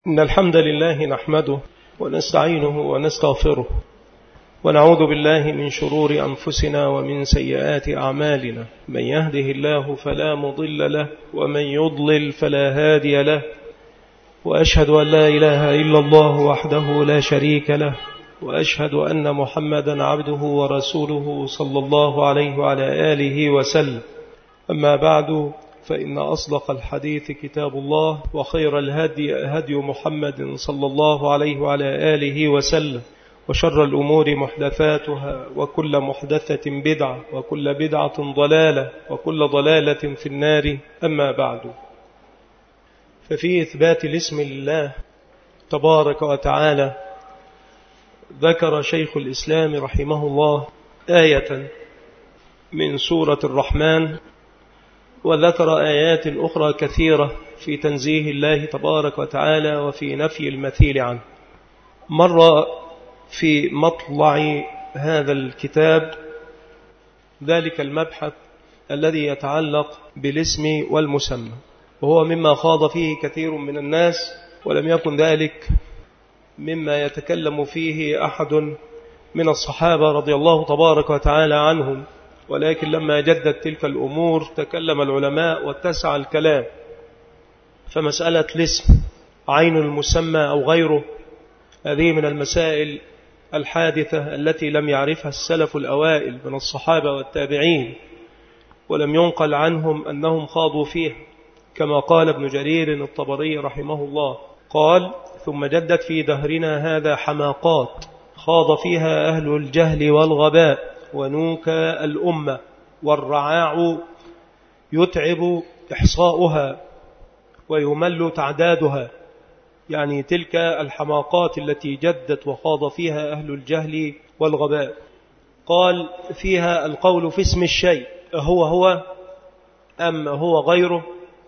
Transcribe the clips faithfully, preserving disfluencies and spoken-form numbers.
إن الحمد لله نحمده ونستعينه ونستغفره ونعوذ بالله من شرور أنفسنا ومن سيئات أعمالنا. من يهده الله فلا مضل له ومن يضلل فلا هادي له، وأشهد أن لا إله إلا الله وحده لا شريك له، وأشهد أن محمدا عبده ورسوله صلى الله عليه وعلى آله وسلم. أما بعد، فإن أصدق الحديث كتاب الله، وخير الهدي هدي محمد صلى الله عليه وعلى آله وسلم، وشر الأمور محدثاتها، وكل محدثة بدعة، وكل بدعة ضلالة، وكل ضلالة في النار. أما بعد، ففي إثبات الاسم لله تبارك وتعالى ذكر شيخ الإسلام رحمه الله آية من سورة الرحمن، وذكر آيات أخرى كثيرة في تنزيه الله تبارك وتعالى وفي نفي المثيل عنه. مر في مطلع هذا الكتاب ذلك المبحث الذي يتعلق بالاسم والمسمى، وهو مما خاض فيه كثير من الناس، ولم يكن ذلك مما يتكلم فيه أحد من الصحابة رضي الله تبارك وتعالى عنهم، ولكن لما جدت تلك الأمور تكلم العلماء واتسع الكلام. فمسألة الاسم عين المسمى أو غيره، هذه من المسائل الحادثة التي لم يعرفها السلف الأوائل من الصحابة والتابعين، ولم ينقل عنهم أنهم خاضوا فيها، كما قال ابن جرير الطبري رحمه الله قال: ثم جدت في دهرنا هذا حماقات خاض فيها أهل الجهل والغباء، ونوك الأمة والرعاع يتعب إحصاؤها ويمل تعدادها. يعني تلك الحماقات التي جدت وخاض فيها أهل الجهل والغباء. قال: فيها القول في اسم الشيء هو هو أم هو غيره.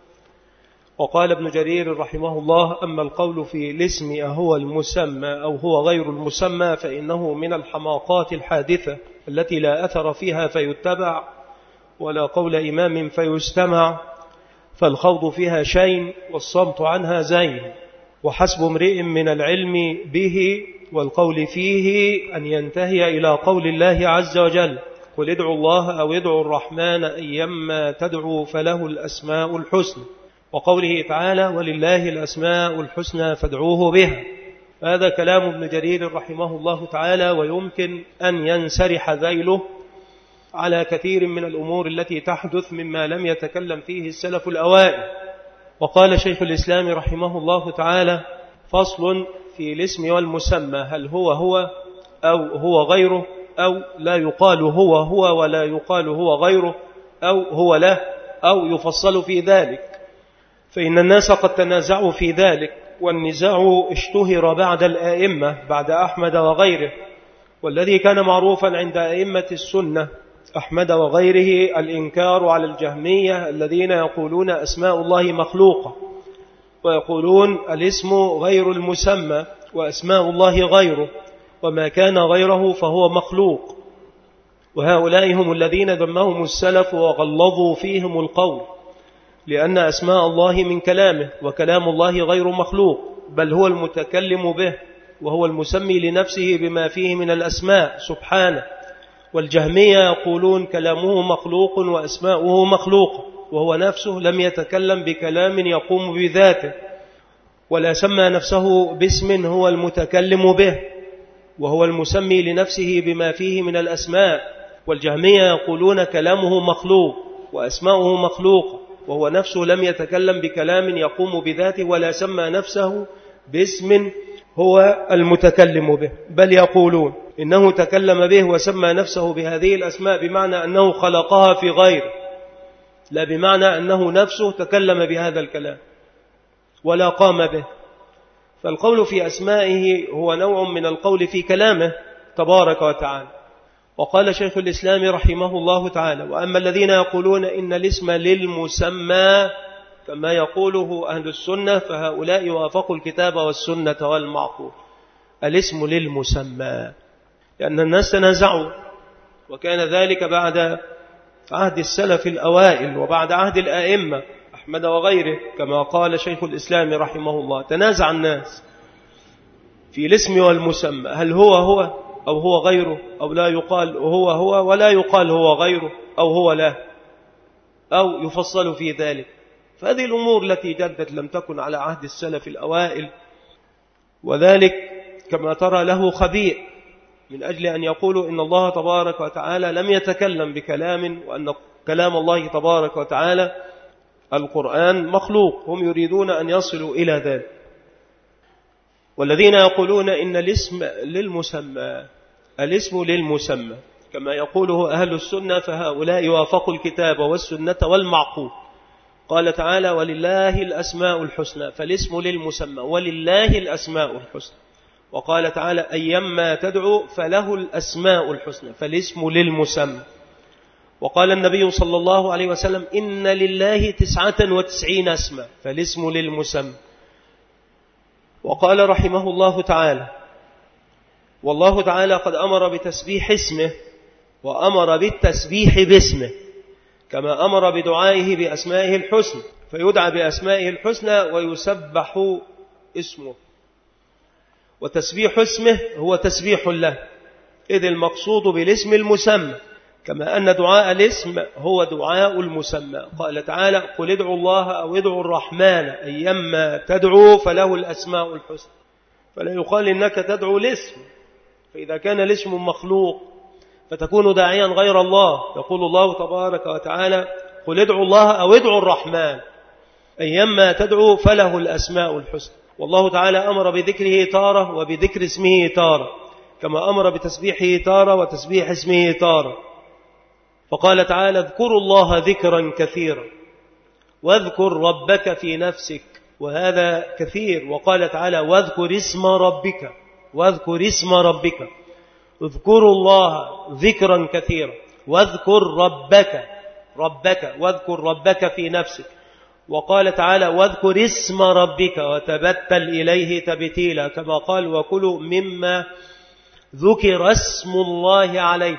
وقال ابن جرير رحمه الله: أما القول في الاسم أهو المسمى أو هو غير المسمى فإنه من الحماقات الحادثة التي لا أثر فيها فيتبع، ولا قول إمام فيستمع، فالخوض فيها شين والصمت عنها زين، وحسب امرئ من العلم به والقول فيه أن ينتهي إلى قول الله عز وجل: قل ادعوا الله أو ادعوا الرحمن أيما تدعوا فله الأسماء الحسنى، وقوله تعالى: ولله الأسماء الحسنى فادعوه بها. هذا كلام ابن جرير رحمه الله تعالى، ويمكن أن ينسرح ذيله على كثير من الأمور التي تحدث مما لم يتكلم فيه السلف الأوائل. وقال شيخ الإسلام رحمه الله تعالى: فصل في الاسم والمسمى، هل هو هو أو هو غيره، أو لا يقال هو هو ولا يقال هو غيره، أو هو له، أو يفصل في ذلك. فإن الناس قد تنازعوا في ذلك، والنزاع اشتهر بعد الآئمة بعد أحمد وغيره، والذي كان معروفا عند أئمة السنة أحمد وغيره الإنكار على الجهمية الذين يقولون أسماء الله مخلوقة، ويقولون الاسم غير المسمى وأسماء الله غيره، وما كان غيره فهو مخلوق. وهؤلاء هم الذين ذمهم السلف وغلظوا فيهم القول، لأن أسماء الله من كلامه، وكلام الله غير مخلوق، بل هو المتكلم به، وهو المسمي لنفسه بما فيه من الأسماء سبحانه. والجهمية يقولون كلامه مخلوق وأسماؤه مخلوق، وهو نفسه لم يتكلم بكلام يقوم بذاته، ولا سمى نفسه باسم هو المتكلم به، وهو المسمي لنفسه بما فيه من الأسماء. والجهمية يقولون كلامه مخلوق وأسماؤه مخلوق، وهو نفسه لم يتكلم بكلام يقوم بذاته، ولا سمى نفسه باسم هو المتكلم به، بل يقولون إنه تكلم به وسمى نفسه بهذه الأسماء بمعنى أنه خلقها في غيره، لا بمعنى أنه نفسه تكلم بهذا الكلام ولا قام به. فالقول في أسمائه هو نوع من القول في كلامه تبارك وتعالى. وقال شيخ الإسلام رحمه الله تعالى: وأما الذين يقولون إن الاسم للمسمى كما يقوله أهل السنة فهؤلاء وافقوا الكتاب والسنة والمعقول. الاسم للمسمى، لأن الناس تنازعوا، وكان ذلك بعد عهد السلف الأوائل وبعد عهد الآئمة أحمد وغيره، كما قال شيخ الإسلام رحمه الله: تنازع الناس في الاسم والمسمى، هل هو هو أو هو غيره، أو لا يقال هو هو ولا يقال هو غيره، أو هو لا، أو يفصل في ذلك. فهذه الأمور التي جدت لم تكن على عهد السلف الأوائل، وذلك كما ترى له خبيء من أجل أن يقولوا إن الله تبارك وتعالى لم يتكلم بكلام، وأن كلام الله تبارك وتعالى القرآن مخلوق. هم يريدون أن يصلوا إلى ذلك. والذين يقولون إن الاسم للمسمى، الاسم للمسمى كما يقوله أهل السنة، فهؤلاء وافقوا الكتاب والسنة والمعقول. قال تعالى: ولله الأسماء الحسنى، فالاسم للمسمى، ولله الأسماء الحسنى. وقال تعالى: أيما تدعو فله الأسماء الحسنى، فالاسم للمسمى. وقال النبي صلى الله عليه وسلم: إن لله تسعة وتسعين اسما، فالاسم للمسمى. وقال رحمه الله تعالى: والله تعالى قد أمر بتسبيح اسمه، وأمر بالتسبيح باسمه، كما أمر بدعائه بأسمائه الحسنى، فيدعى بأسمائه الحسنى ويسبح اسمه. وتسبيح اسمه هو تسبيح له، إذ المقصود بالاسم المسمى، كما أن دعاء الاسم هو دعاء المسمى. قال تعالى: قل ادعوا الله أو ادعوا الرحمن أيما تدعوا فله الأسماء الحسنى. فلا يقال إنك تدعو الاسم، فإذا كان الاسم مخلوق فتكون داعيا غير الله. يقول الله تبارك وتعالى: قل ادعوا الله أو ادعوا الرحمن أيما تدعوا فله الأسماء الحسنى. والله تعالى أمر بذكره تارة وبذكر اسمه تارة، كما أمر بتسبيحه تارة وتسبيح اسمه تارة. فقال تعالى: اذكروا الله ذكرا كثيرا، واذكر ربك في نفسك، وهذا كثير. وقال تعالى: واذكر اسم ربك، واذكر اسم ربك. اذكروا الله ذكرا كثيرا، واذكر ربك، ربك واذكر ربك في نفسك. وقال تعالى: واذكر اسم ربك وتبتل إليه تبتيلا، كما قال: وكلوا مما ذكر اسم الله عليه،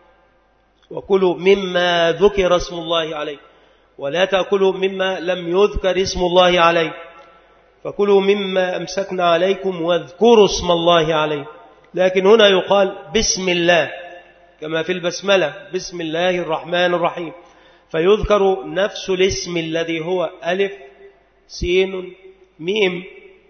وكلوا مما ذكر اسم الله عليه، ولا تأكلوا مما لم يذكر اسم الله عليه، فكلوا مما أمسكنا عليكم واذكروا اسم الله عليه. لكن هنا يقال بسم الله، كما في البسملة: بسم الله الرحمن الرحيم، فيذكر نفس الاسم الذي هو ألف سين ميم.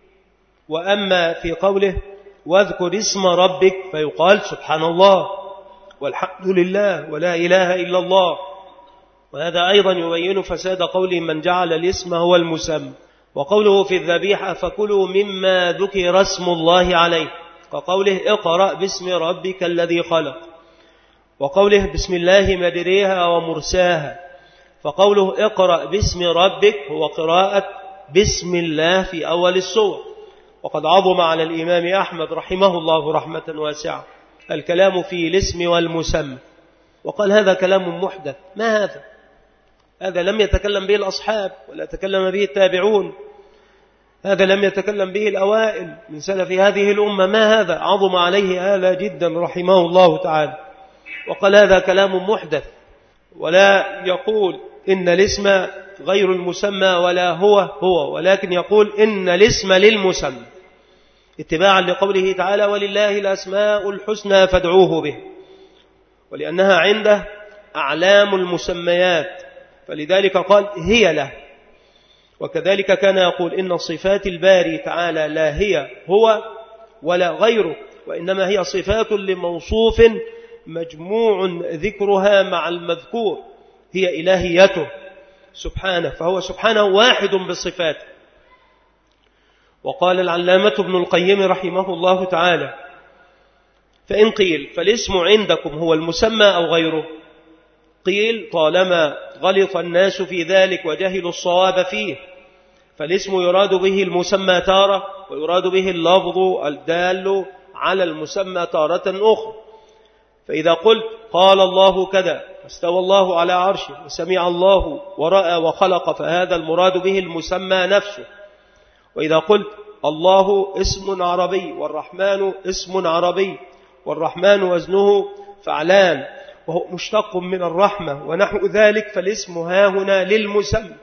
وأما في قوله: واذكر اسم ربك، فيقال سبحان الله والحمد لله ولا إله إلا الله. وهذا أيضا يبين فساد قول من جعل الاسم هو المسمى. وقوله في الذبيحة: فكلوا مما ذكر اسم الله عليه، كقوله: اقرأ باسم ربك الذي خلق. وقوله: بسم الله مجريها ومرساها، فقوله: اقرأ باسم ربك هو قراءة بسم الله في أول السور. وقد عظم على الإمام أحمد رحمه الله رحمة واسعة الكلام في الاسم والمسمى، وقال: هذا كلام محدث. ما هذا؟ هذا لم يتكلم به الأصحاب ولا تكلم به التابعون، هذا لم يتكلم به الأوائل من سلف هذه الأمة. ما هذا؟ عظم عليه هذا جدا رحمه الله تعالى، وقال: هذا كلام محدث. ولا يقول إن الاسم غير المسمى ولا هو هو، ولكن يقول إن الاسم للمسمى، اتباعا لقوله تعالى: ولله الأسماء الحسنى فادعوه به، ولأنها عنده أعلام المسميات، فلذلك قال: هي له. وكذلك كان يقول إن صفات الباري تعالى لا هي هو ولا غيره، وإنما هي صفات لموصوف مجموع ذكرها مع المذكور، هي إلهيته سبحانه، فهو سبحانه واحد بصفاته. وقال العلامة ابن القيم رحمه الله تعالى: فإن قيل فالاسم عندكم هو المسمى أو غيره، قيل: طالما غلط الناس في ذلك وجهلوا الصواب فيه، فالاسم يراد به المسمى تارة، ويراد به اللفظ الدال على المسمى تارة أخرى. فإذا قلت: قال الله كذا، استوى الله على عرشه، وسمع الله ورأى وخلق، فهذا المراد به المسمى نفسه. وإذا قلت: الله اسم عربي، والرحمن اسم عربي، والرحمن وزنه فعلان، وهو مشتق من الرحمة ونحو ذلك، فالاسم ها هنا للمسمى،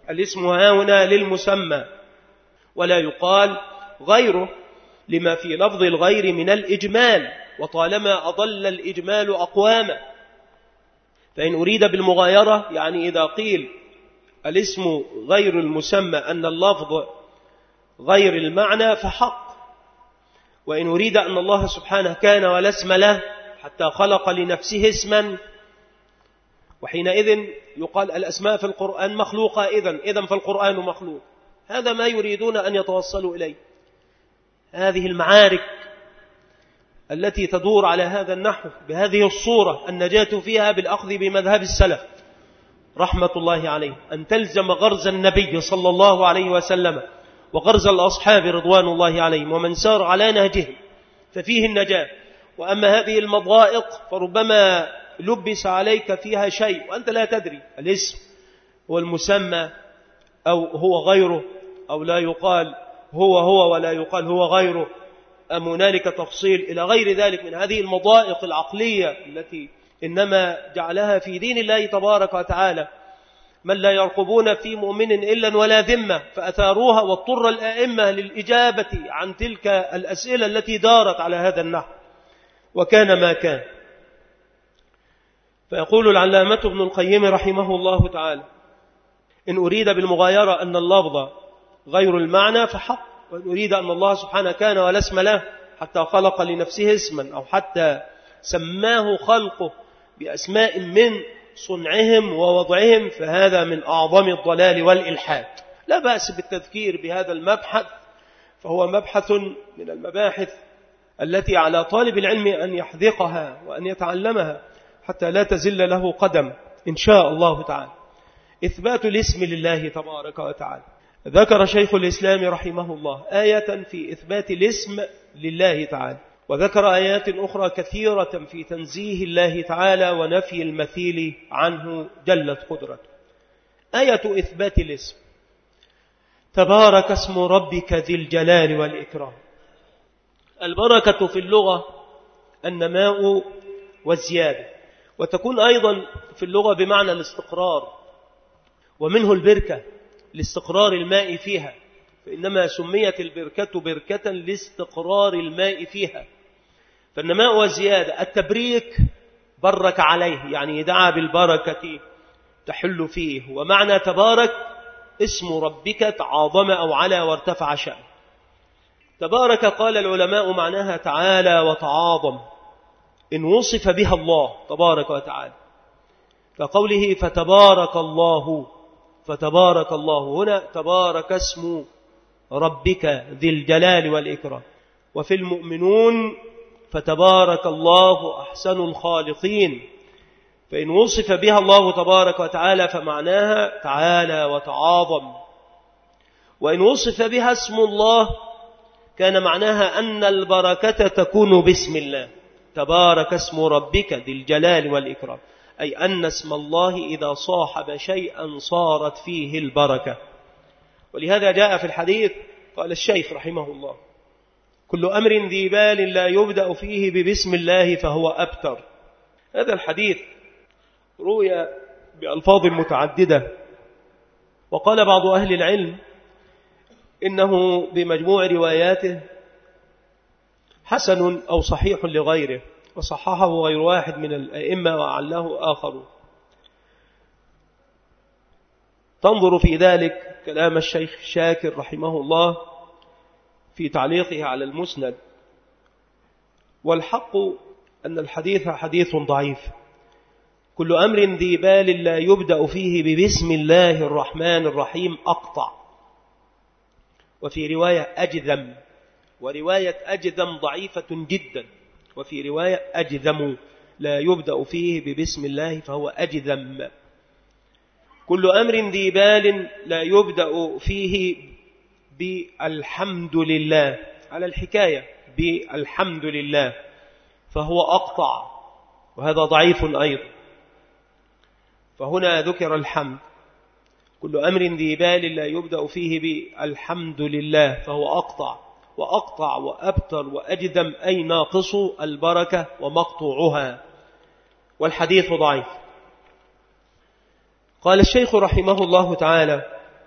الاسم هنا للمسمى ولا يقال غيره لما في لفظ الغير من الإجمال، وطالما أضل الإجمال أقواما. فإن أريد بالمغايرة يعني إذا قيل الاسم غير المسمى أن اللفظ غير المعنى فحق. وإن أريد أن الله سبحانه كان ولا اسم له حتى خلق لنفسه اسما، وحينئذ يقال الأسماء في القرآن مخلوقة، إذن إذن فالقرآن مخلوق. هذا ما يريدون أن يتوصلوا إليه. هذه المعارك التي تدور على هذا النحو بهذه الصورة النجاة فيها بالأخذ بمذهب السلف رحمة الله عليه، أن تلزم غرز النبي صلى الله عليه وسلم وغرز الأصحاب رضوان الله عليهم ومن سار على نهجهم ففيه النجاة. وأما هذه المضائق فربما لبس عليك فيها شيء وأنت لا تدري الاسم هو المسمى أو هو غيره، أو لا يقال هو هو ولا يقال هو غيره، أم هنالك تفصيل إلى غير ذلك من هذه المضائق العقلية التي إنما جعلها في دين الله تبارك وتعالى من لا يرقبون في مؤمن إلا ولا ذمة، فأثاروها واضطر الآئمة للإجابة عن تلك الأسئلة التي دارت على هذا النحو وكان ما كان. فيقول العلامة ابن القيم رحمه الله تعالى: إن أريد بالمغايرة أن اللفظ غير المعنى فحق، وإن أريد أن الله سبحانه كان ولا اسم له حتى خلق لنفسه اسما أو حتى سماه خلقه بأسماء من صنعهم ووضعهم فهذا من أعظم الضلال والإلحاد. لا بأس بالتذكير بهذا المبحث، فهو مبحث من المباحث التي على طالب العلم أن يحذقها وأن يتعلمها حتى لا تزل له قدم إن شاء الله تعالى. إثبات الاسم لله تبارك وتعالى. ذكر شيخ الإسلام رحمه الله آية في إثبات الاسم لله تعالى، وذكر آيات أخرى كثيرة في تنزيه الله تعالى ونفي المثيل عنه جلت قدرته. آية إثبات الاسم: تبارك اسم ربك ذي الجلال والإكرام. البركة في اللغة النماء والزيادة، وتكون أيضا في اللغة بمعنى الاستقرار، ومنه البركة لاستقرار الماء فيها، فإنما سميت البركة بركة لاستقرار الماء فيها. فالنماء والزيادة. التبريك برك عليه يعني دعا بالبركة تحل فيه، ومعنى تبارك اسم ربك تعاظم أو علا وارتفع شأن. تبارك قال العلماء معناها تعالى وتعاظم إن وصف بها الله تبارك وتعالى، كقوله فتبارك الله، فتبارك الله هنا تبارك اسم ربك ذي الجلال والإكرام. وفي المؤمنون فتبارك الله أحسن الخالقين، فإن وصف بها الله تبارك وتعالى فمعناها تعالى وتعاظم. وإن وصف بها اسم الله كان معناها أن البركة تكون باسم الله، تبارك اسم ربك ذي الجلال والإكرام، أي أن اسم الله إذا صاحب شيئا صارت فيه البركة. ولهذا جاء في الحديث قال الشيخ رحمه الله: كل أمر ذي بال لا يبدأ فيه ببسم الله فهو أبتر. هذا الحديث روي بألفاظ متعددة، وقال بعض أهل العلم إنه بمجموع رواياته حسن أو صحيح لغيره، وصححه غير واحد من الأئمة وعله آخر. تنظر في ذلك كلام الشيخ شاكر رحمه الله في تعليقه على المسند. والحق أن الحديث حديث ضعيف. كل أمر ذي بال لا يبدأ فيه ببسم الله الرحمن الرحيم أقطع. وفي رواية أجذم، ورواية أجذم ضعيفة جدا، وفي رواية أجذم لا يبدأ فيه ببسم الله فهو أجذم. كل أمر ذي بال لا يبدأ فيه بالحمد لله، على الحكاية بالحمد لله، فهو أقطع، وهذا ضعيف أيضا. فهنا ذكر الحمد. كل أمر ذي بال لا يبدأ فيه بالحمد لله فهو أقطع، وأقطع وأبتر وأجدم أي ناقص البركة ومقطوعها، والحديث ضعيف. قال الشيخ رحمه الله تعالى: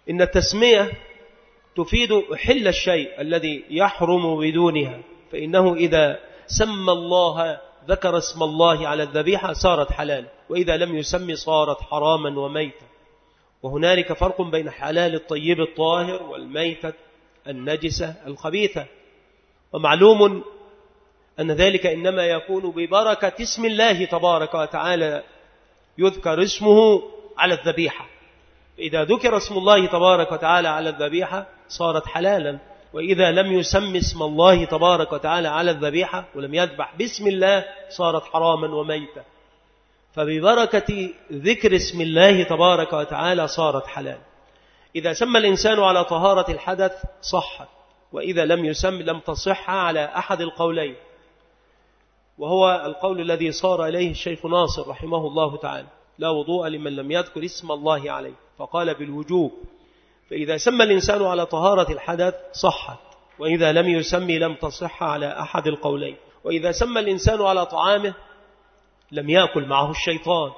إن التسمية تفيد إحل الشيء الذي يحرم بدونها، فإنه إذا سمى الله ذكر اسم الله على الذبيحة صارت حلال، وإذا لم يسمي صارت حراما وميتا. وهنالك فرق بين حلال الطيب الطاهر والميتة النجسة الخبيثة. ومعلوم أن ذلك إنما يكون ببركة اسم الله تبارك وتعالى، يذكر اسمه على الذبيحة. إذا ذكر اسم الله تبارك وتعالى على الذبيحة صارت حلالا، وإذا لم يسم اسم الله تبارك وتعالى على الذبيحة ولم يذبح باسم الله صارت حراما وميتا. فببركة ذكر اسم الله تبارك وتعالى صارت حلال. إذا سمى الإنسان على طهارة الحدث صحت، وإذا لم يسم لم تصح على أحد القولين، وهو القول الذي صار إليه الشيخ ناصر رحمه الله تعالى: لا وضوء لمن لم يذكر اسم الله عليه، فقال بالوجوب. فإذا سمى الإنسان على طهارة الحدث صحت، وإذا لم يسمي لم تصح على أحد القولين. وإذا سمى الإنسان على طعامه لم يأكل معه الشيطان،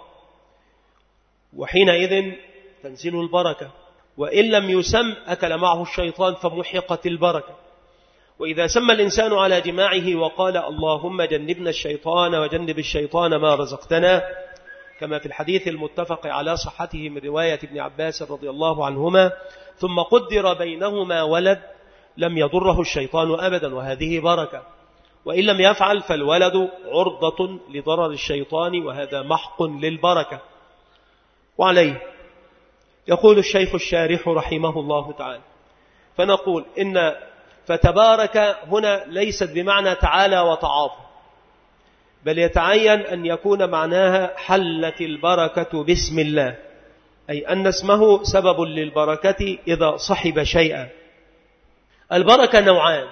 وحينئذ تنزل البركة، وإن لم يسم أكل معه الشيطان فمحقت البركة. وإذا سمى الإنسان على جماعه وقال: اللهم جنبنا الشيطان وجنب الشيطان ما رزقتنا، كما في الحديث المتفق على صحته من رواية ابن عباس رضي الله عنهما، ثم قدر بينهما ولد، لم يضره الشيطان أبدا، وهذه بركة. وإن لم يفعل فالولد عرضة لضرر الشيطان، وهذا محق للبركة. وعليه يقول الشيخ الشارح رحمه الله تعالى: فنقول إن فتبارك هنا ليست بمعنى تعالى وتعاظم، بل يتعين أن يكون معناها حلت البركة باسم الله، أي أن اسمه سبب للبركة إذا صحب شيئا. البركة نوعان: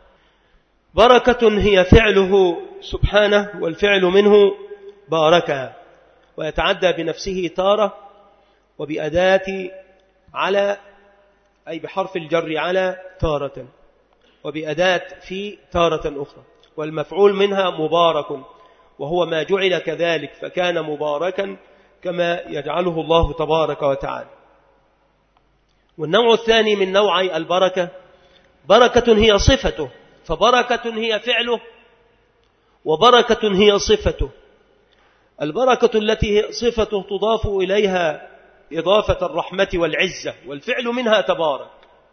بركة هي فعله سبحانه، والفعل منه باركها، ويتعدى بنفسه تارة، وبأداة على أي بحرف الجر على تارة، وبأداة في تارة أخرى، والمفعول منها مبارك، وهو ما جعل كذلك فكان مباركا كما يجعله الله تبارك وتعالى. والنوع الثاني من نوعي البركة بركة هي صفته، فبركة هي فعله، وبركة هي صفته. البركة التي هي صفته تضاف إليها إضافة الرحمة والعزة، والفعل منها تبارك،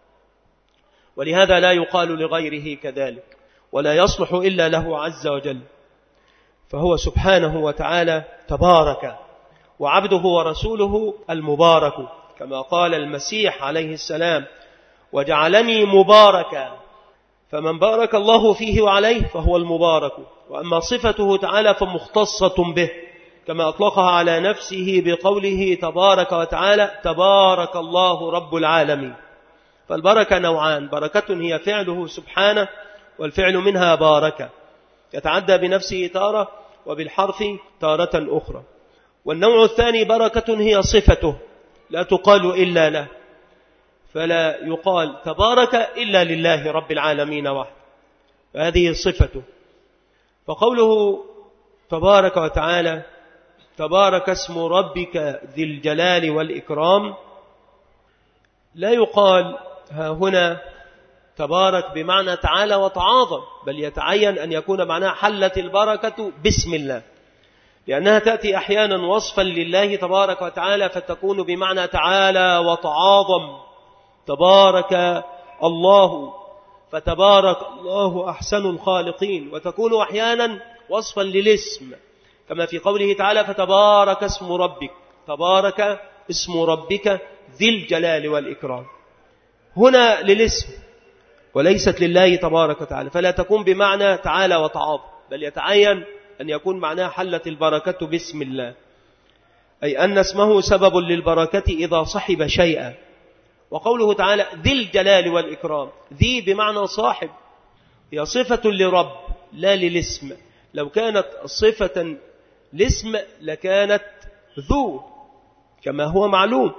ولهذا لا يقال لغيره كذلك، ولا يصلح إلا له عز وجل، فهو سبحانه وتعالى تبارك، وعبده ورسوله المبارك، كما قال المسيح عليه السلام: وجعلني مباركا. فمن بارك الله فيه وعليه فهو المبارك. وأما صفته تعالى فمختصة به، كما أطلقها على نفسه بقوله تبارك وتعالى: تبارك الله رب العالمين. فالبركة نوعان: بركة هي فعله سبحانه، والفعل منها بارك، يتعدى بنفسه تارة وبالحرف تارة أخرى. والنوع الثاني بركة هي صفته، لا تقال إلا له، فلا يقال تبارك إلا لله رب العالمين وحده، فهذه صفته. فقوله تبارك وتعالى: تبارك اسم ربك ذي الجلال والإكرام، لا يقال ها هنا تبارك بمعنى تعالى وتعاظم، بل يتعين أن يكون معناها حلت البركة باسم الله، لأنها تأتي أحيانا وصفا لله تبارك وتعالى فتكون بمعنى تعالى وتعاظم. تبارك الله، فتبارك الله أحسن الخالقين، وتكون أحيانا وصفا للاسم، كما في قوله تعالى: فتبارك اسم ربك. تبارك اسم ربك ذي الجلال والإكرام، هنا للاسم وليست لله تبارك وتعالى، فلا تكون بمعنى تعالى وتعاظم، بل يتعين أن يكون معناها حلت البركة باسم الله، أي أن اسمه سبب للبركة إذا صحب شيئا. وقوله تعالى ذي الجلال والإكرام، ذي بمعنى صاحب، هي صفة لرب لا للاسم. لو كانت صفة لاسم لكانت ذو كما هو معلوم،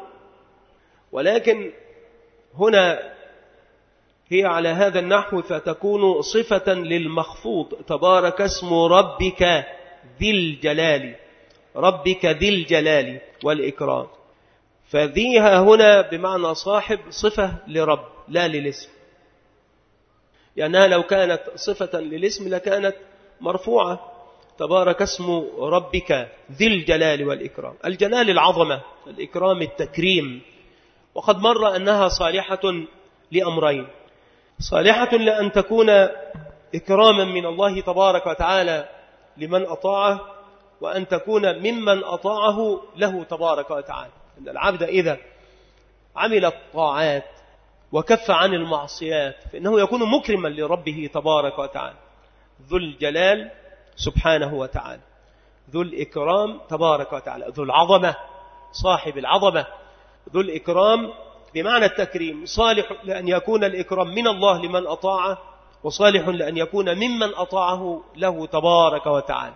ولكن هنا هي على هذا النحو، فتكون صفة للمخفوض. تبارك اسم ربك ذي الجلال، ربك ذي الجلال والإكرام. فذي هنا بمعنى صاحب صفة لرب لا للاسم، لأنها لو كانت صفة للاسم لكانت مرفوعة. تبارك اسم ربك ذي الجلال والإكرام. الجلال العظمة، الإكرام التكريم. وقد مر أنها صالحة لأمرين: صالحة لأن تكون إكراما من الله تبارك وتعالى لمن أطاعه، وأن تكون ممن أطاعه له تبارك وتعالى. أن العبد إذا عمل الطاعات وكف عن المعصيات فإنه يكون مكرما لربه تبارك وتعالى، ذو الجلال سبحانه وتعالى، ذو الإكرام تبارك وتعالى، ذو العظمة، صاحب العظمة، ذو الإكرام بمعنى التكريم. صالح لأن يكون الإكرام من الله لمن أطاعه، وصالح لأن يكون ممن أطاعه له تبارك وتعالى.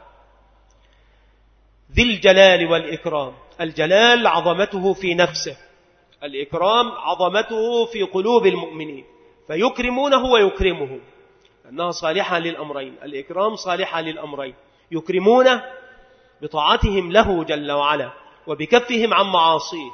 ذي الجلال والإكرام. الجلال عظمته في نفسه، الإكرام عظمته في قلوب المؤمنين، فيكرمونه ويكرمه، أنها صالحة للأمرين. الإكرام صالحة للأمرين: يكرمونه بطاعتهم له جل وعلا وبكفهم عن معاصيه،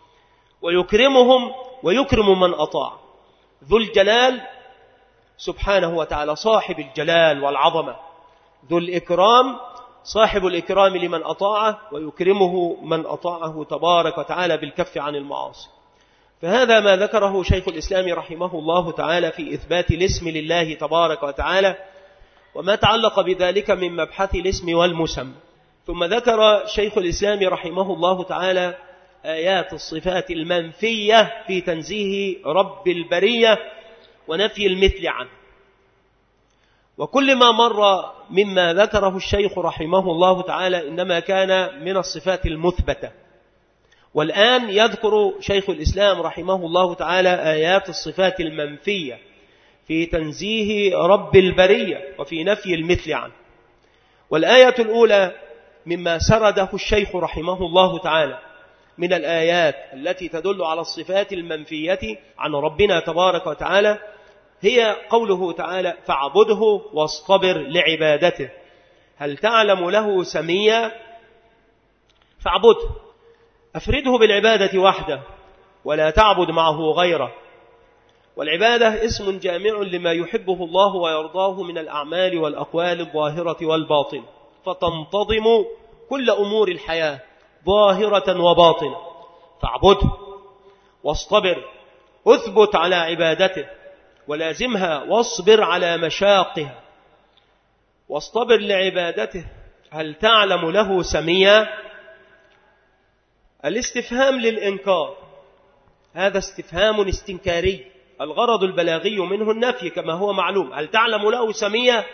ويكرمهم ويكرم من أطاع. ذو الجلال سبحانه وتعالى صاحب الجلال والعظمة، ذو الإكرام صاحب الإكرام لمن أطاعه، ويكرمه من أطاعه تبارك وتعالى بالكف عن المعاصي. فهذا ما ذكره شيخ الإسلام رحمه الله تعالى في إثبات الاسم لله تبارك وتعالى، وما تعلق بذلك من مبحث الاسم والمسمى. ثم ذكر شيخ الإسلام رحمه الله تعالى آيات الصفات المنفية في تنزيه رب البرية ونفي المثل عنه. وكل ما مر مما ذكره الشيخ رحمه الله تعالى إنما كان من الصفات المثبتة. والآن يذكر شيخ الإسلام رحمه الله تعالى آيات الصفات المنفية في تنزيه رب البرية وفي نفي المثل عنه. والآية الأولى مما سرده الشيخ رحمه الله تعالى من الآيات التي تدل على الصفات المنفية عن ربنا تبارك وتعالى هي قوله تعالى: فاعبده واصطبر لعبادته هل تعلم له سميا. فاعبده، أفرده بالعبادة وحده ولا تعبد معه غيره. والعبادة اسم جامع لما يحبه الله ويرضاه من الأعمال والأقوال الظاهرة والباطنة، فتنتظم كل أمور الحياة ظاهرة وباطنة. فاعبده واصطبر، اثبت على عبادته ولازمها واصبر على مشاقها. واصطبر لعبادته هل تعلم له سميا. الاستفهام للإنكار، هذا استفهام استنكاري، الغرض البلاغي منه النفي كما هو معلوم. هل تعلم له سميا.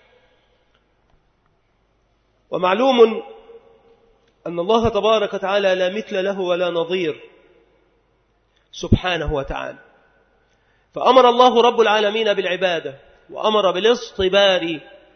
ومعلوم أن الله تبارك وتعالى لا مثل له ولا نظير سبحانه وتعالى. فأمر الله رب العالمين بالعبادة وأمر بالاصطبار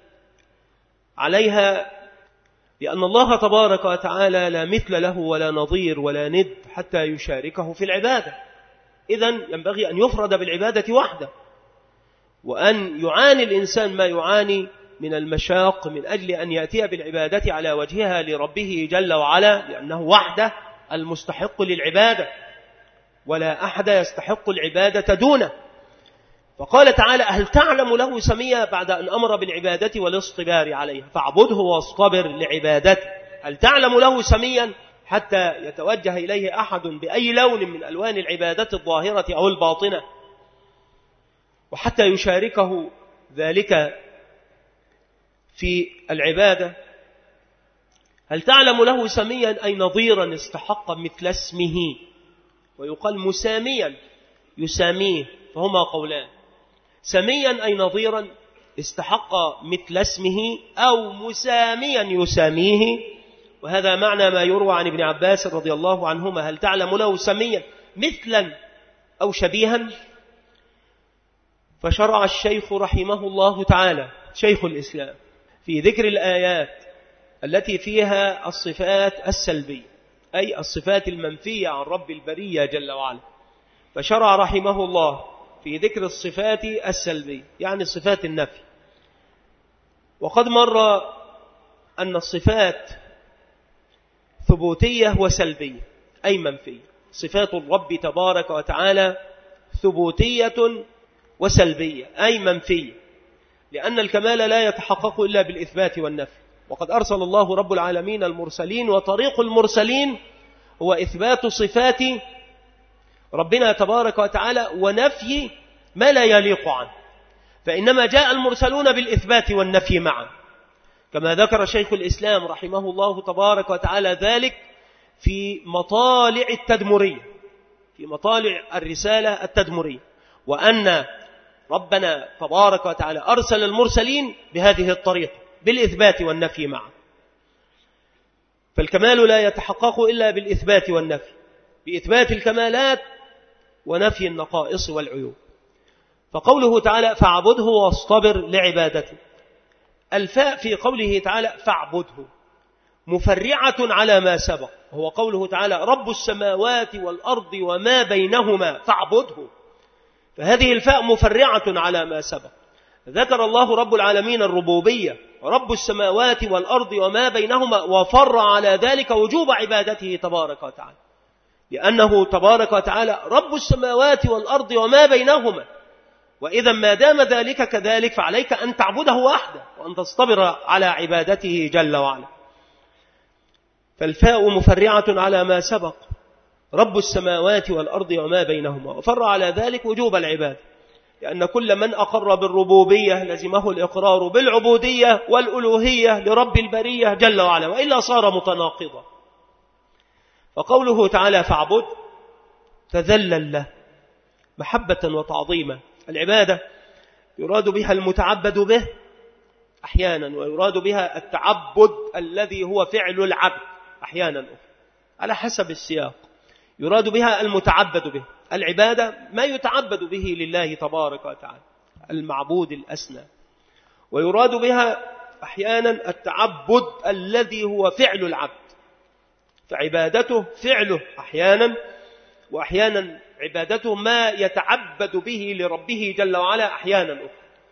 عليها، لأن الله تبارك وتعالى لا مثل له ولا نظير ولا ند حتى يشاركه في العبادة. إذن ينبغي أن يفرد بالعبادة وحده، وأن يعاني الإنسان ما يعاني من المشاق من أجل أن يأتي بالعبادة على وجهها لربه جل وعلا، لأنه وحده المستحق للعبادة ولا أحد يستحق العبادة دونه. فقال تعالى: هل تعلم له سميا، بعد أن أمر بالعبادة والاصطبار عليها. فاعبده واصطبر لعبادته هل تعلم له سميا، حتى يتوجه إليه أحد بأي لون من ألوان العبادة الظاهرة أو الباطنة، وحتى يشاركه ذلك في العبادة. هل تعلم له سميا أي نظيرا استحق مثل اسمه، ويقال مساميا يساميه، فهما قولان: سميا أي نظيرا استحق مثل اسمه، أو مساميا يساميه. وهذا معنى ما يروى عن ابن عباس رضي الله عنهما: هل تعلم له سميا مثلا أو شبيها. فشرع الشيخ رحمه الله تعالى شيخ الإسلام في ذكر الآيات التي فيها الصفات السلبية، أي الصفات المنفية عن رب البرية جل وعلا. فشرع رحمه الله في ذكر الصفات السلبية، يعني صفات النفي. وقد مر أن الصفات ثبوتية وسلبية، أي منفية. صفات الرب تبارك وتعالى ثبوتية وسلبية، أي منفية، لأن الكمال لا يتحقق إلا بالإثبات والنفي. وقد أرسل الله رب العالمين المرسلين، وطريق المرسلين هو إثبات صفات ربنا تبارك وتعالى ونفي ما لا يليق عنه، فإنما جاء المرسلون بالإثبات والنفي معا، كما ذكر شيخ الإسلام رحمه الله تبارك وتعالى ذلك في مطالع التدمرية، في مطالع الرسالة التدمرية، وأن ربنا تبارك وتعالى أرسل المرسلين بهذه الطريقة بالإثبات والنفي معا. فالكمال لا يتحقق إلا بالإثبات والنفي، بإثبات الكمالات ونفي النقائص والعيوب. فقوله تعالى فاعبده واصطبر لعبادته، الفاء في قوله تعالى فاعبده مفرعة على ما سبق، هو قوله تعالى رب السماوات والأرض وما بينهما فاعبده، فهذه الفاء مفرعة على ما سبق. ذكر الله رب العالمين الربوبية رب السماوات والأرض وما بينهما، وفر على ذلك وجوب عبادته تبارك وتعالى، لأنه تبارك وتعالى رب السماوات والأرض وما بينهما، وإذا ما دام ذلك كذلك فعليك أن تعبده وحده وأن تصطبر على عبادته جل وعلا. فالفاء مفرعة على ما سبق رب السماوات والأرض وما بينهما، وفر على ذلك وجوب العبادة، لأن كل من أقر بالربوبية لزمه الإقرار بالعبودية والألوهية لرب البرية جل وعلا، وإلا صار متناقضا. فقوله تعالى فاعبد تذلل له محبة وتعظيما. العبادة يراد بها المتعبد به أحيانا، ويراد بها التعبد الذي هو فعل العبد أحيانا أخرى، على حسب السياق. يراد بها المتعبد به، العبادة ما يتعبد به لله تبارك وتعالى المعبود الأسنى، ويراد بها أحيانا التعبد الذي هو فعل العبد، فعبادته فعله أحيانا، وأحيانا عبادته ما يتعبد به لربه جل وعلا أحيانا أخرى.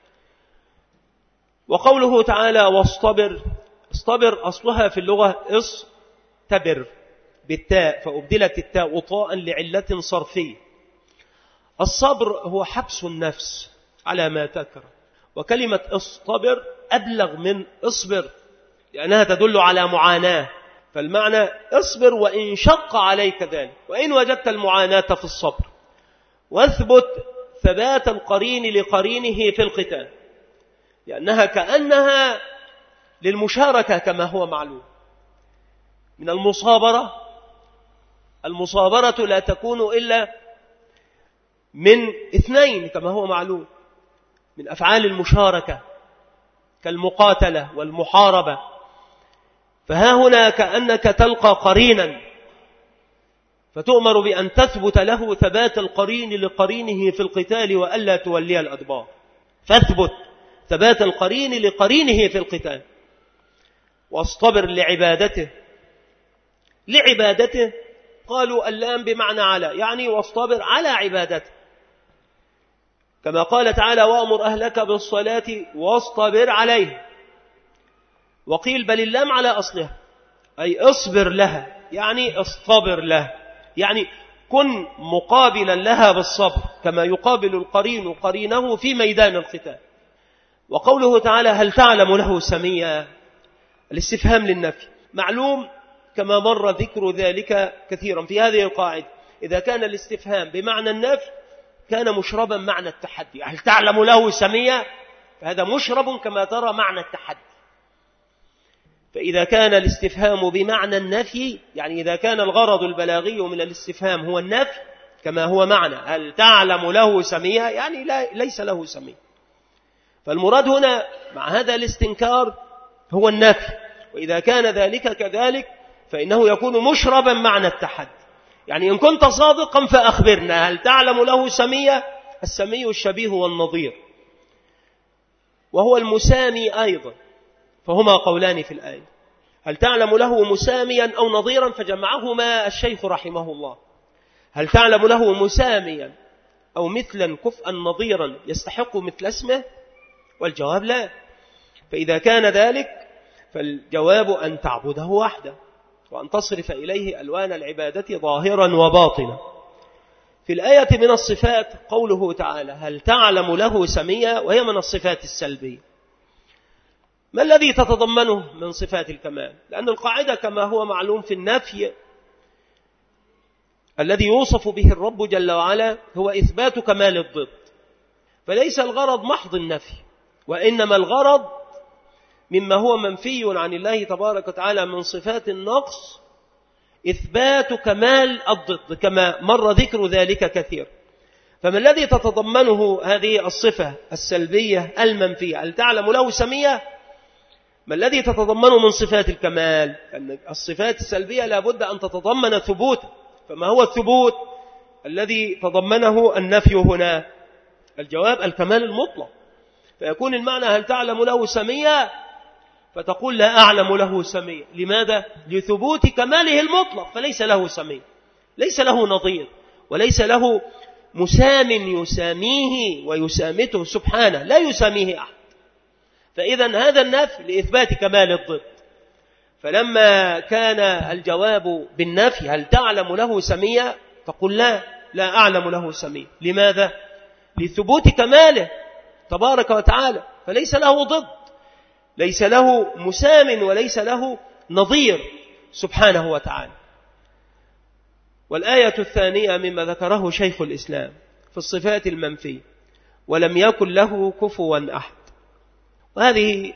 وقوله تعالى واصطبر، اصطبر أصلها في اللغة اصطبر بالتاء، فأبدلت التاء وطاء لعلة صرفية. الصبر هو حبس النفس على ما تكره، وكلمة اصطبر أبلغ من اصبر لأنها تدل على معاناة، فالمعنى اصبر وإن شق عليك ذلك، وإن وجدت المعاناة في الصبر. واثبت ثبات القرين لقرينه في القتال، لأنها كأنها للمشاركة كما هو معلوم. من المصابرة، المصابرة لا تكون إلا من اثنين كما هو معلوم، من أفعال المشاركة كالمقاتلة والمحاربة. فها هنا كأنك تلقى قرينا فتؤمر بأن تثبت له ثبات القرين لقرينه في القتال وألا تولي الأدبار. فاثبت ثبات القرين لقرينه في القتال. واصطبر لعبادته، لعبادته قالوا اللام بمعنى على، يعني واصطبر على عبادته، كما قال تعالى وأمر أهلك بالصلاة واصطبر عليه. وقيل بل اللام على أصلها، أي اصبر لها، يعني اصطبر لها، يعني كن مقابلا لها بالصبر كما يقابل القرين قرينه في ميدان القتال. وقوله تعالى هل تعلم له سميا، الاستفهام للنفي. معلوم كما مر ذكر ذلك كثيرا في هذه القاعدة، إذا كان الاستفهام بمعنى النفي كان مشربا معنى التحدي. هل تعلم له سميا، فهذا مشرب كما ترى معنى التحدي. فإذا كان الاستفهام بمعنى النفي، يعني إذا كان الغرض البلاغي من الاستفهام هو النفي كما هو معنى هل تعلم له سميا، يعني لا ليس له سميا، فالمراد هنا مع هذا الاستنكار هو النفي. وإذا كان ذلك كذلك فإنه يكون مشربا معنى التحدي، يعني إن كنت صادقا فأخبرنا هل تعلم له سميا. السمي الشبيه والنظير، وهو المسامي أيضا، فهما قولان في الآية. هل تعلم له مساميا أو نظيرا، فجمعهما الشيخ رحمه الله. هل تعلم له مساميا أو مثلا كفءا نظيرا يستحق مثل اسمه، والجواب لا. فإذا كان ذلك فالجواب أن تعبده وحده وأن تصرف إليه ألوان العبادة ظاهرا وباطنا. في الآية من الصفات قوله تعالى هل تعلم له سميا، وهي من الصفات السلبية. ما الذي تتضمنه من صفات الكمال؟ لأن القاعدة كما هو معلوم في النفي الذي يوصف به الرب جل وعلا هو إثبات كمال الضد، فليس الغرض محض النفي، وإنما الغرض مما هو منفي عن الله تبارك وتعالى من صفات النقص إثبات كمال الضد كما مر ذكر ذلك كثير. فما الذي تتضمنه هذه الصفة السلبية المنفية هل تعلم له سمية؟ ما الذي تتضمنه من صفات الكمال؟ أن الصفات السلبية لابد أن تتضمن ثبوتا، فما هو الثبوت الذي تضمنه النفي هنا؟ الجواب الكمال المطلق. فيكون المعنى هل تعلم له سمية، فتقول لا أعلم له سمية. لماذا؟ لثبوت كماله المطلق، فليس له سمية، ليس له نظير، وليس له مسام يساميه ويسامته سبحانه، لا يساميه أحد. فإذا هذا النفي لإثبات كمال الضد. فلما كان الجواب بالنفي هل تعلم له سمية، تقول لا لا أعلم له سمية. لماذا؟ لثبوت كماله تبارك وتعالى، فليس له ضد، ليس له مسام وليس له نظير سبحانه وتعالى. والآية الثانية مما ذكره شيخ الإسلام في الصفات المنفية ولم يكن له كفوا أحد، وهذه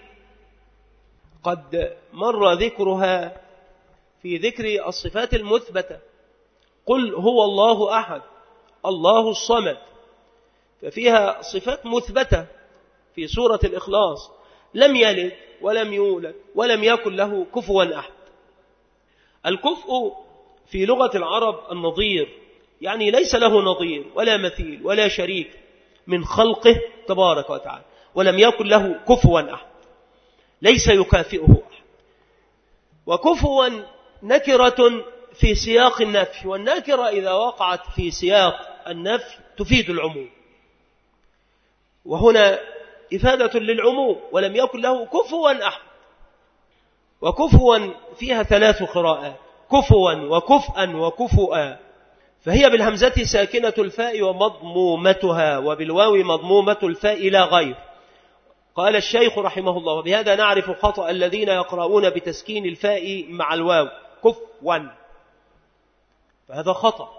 قد مر ذكرها في ذكر الصفات المثبتة. قل هو الله أحد الله الصمد، ففيها صفات مثبتة في سورة الإخلاص، لم يلد ولم يولد ولم يكن له كفوا أحد. الكفء في لغة العرب النظير، يعني ليس له نظير ولا مثيل ولا شريك من خلقه تبارك وتعالى، ولم يكن له كفوا أحد، ليس يكافئه أحد. وكفوا نكرة في سياق النفي، والنكرة إذا وقعت في سياق النفي تفيد العموم، وهنا إفادة للعموم ولم يكن له كفوا أحد. وكفوا فيها ثلاث قراءات، كفوا وكفءا وكفؤا، فهي بالهمزة ساكنة الفاء ومضمومتها، وبالواو مضمومة الفاء لا غير. قال الشيخ رحمه الله وبهذا نعرف خطأ الذين يقرؤون بتسكين الفاء مع الواو كفوا، فهذا خطأ.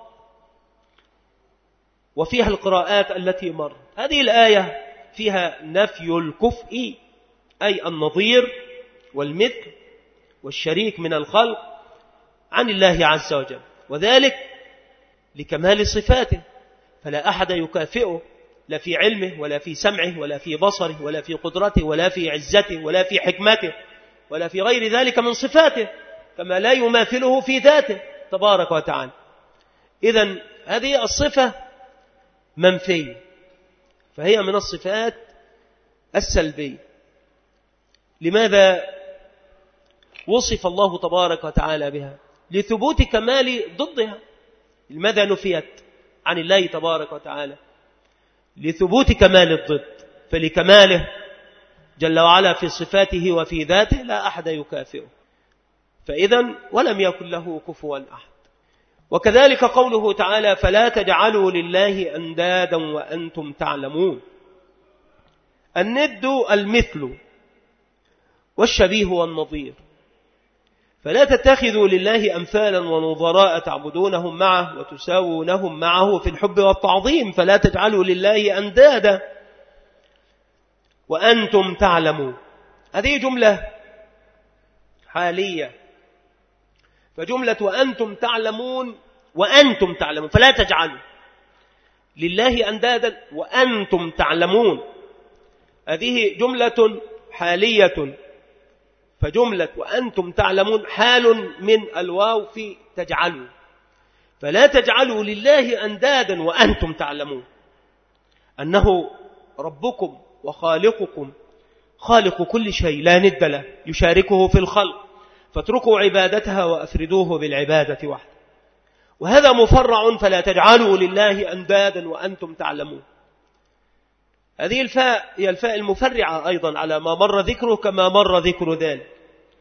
وفيها القراءات التي مر. هذه الآية فيها نفي الكفء أي النظير والمثل والشريك من الخلق عن الله عز وجل، وذلك لكمال صفاته، فلا أحد يكافئه لا في علمه ولا في سمعه ولا في بصره ولا في قدرته ولا في عزته ولا في حكمته ولا في غير ذلك من صفاته، كما لا يماثله في ذاته تبارك وتعالى. إذن هذه الصفة منفية، فهي من الصفات السلبية. لماذا وصف الله تبارك وتعالى بها؟ لثبوت كمال ضدها. لماذا نفيت عن الله تبارك وتعالى؟ لثبوت كمال الضد، فلكماله جل وعلا في صفاته وفي ذاته لا أحد يكافئه، فإذا ولم يكن له كفوا أحد. وكذلك قوله تعالى فلا تجعلوا لله أندادا وأنتم تعلمون. الند المثل والشبيه والنظير، فلا تتخذوا لله أمثالا ونظراء تعبدونهم معه وتساوونهم معه في الحب والتعظيم، فلا تجعلوا لله أندادا وأنتم تعلمون. هذه جملة حالية، فجملة وأنتم تعلمون وأنتم تعلمون، فلا تجعلوا لله أندادا وأنتم تعلمون، هذه جملة حالية. فجملة وأنتم تعلمون حال من الواو في تجعلوا، فلا تجعلوا لله أندادا وأنتم تعلمون أنه ربكم وخالقكم، خالق كل شيء لا ند له يشاركه في الخلق، فاتركوا عبادتها وأفردوه بالعبادة وحده. وهذا مفرع، فلا تجعلوا لله أندادا وأنتم تعلمون. هذه الفاء هي الفاء المفرعة أيضا على ما مر ذكره كما مر ذكر ذلك.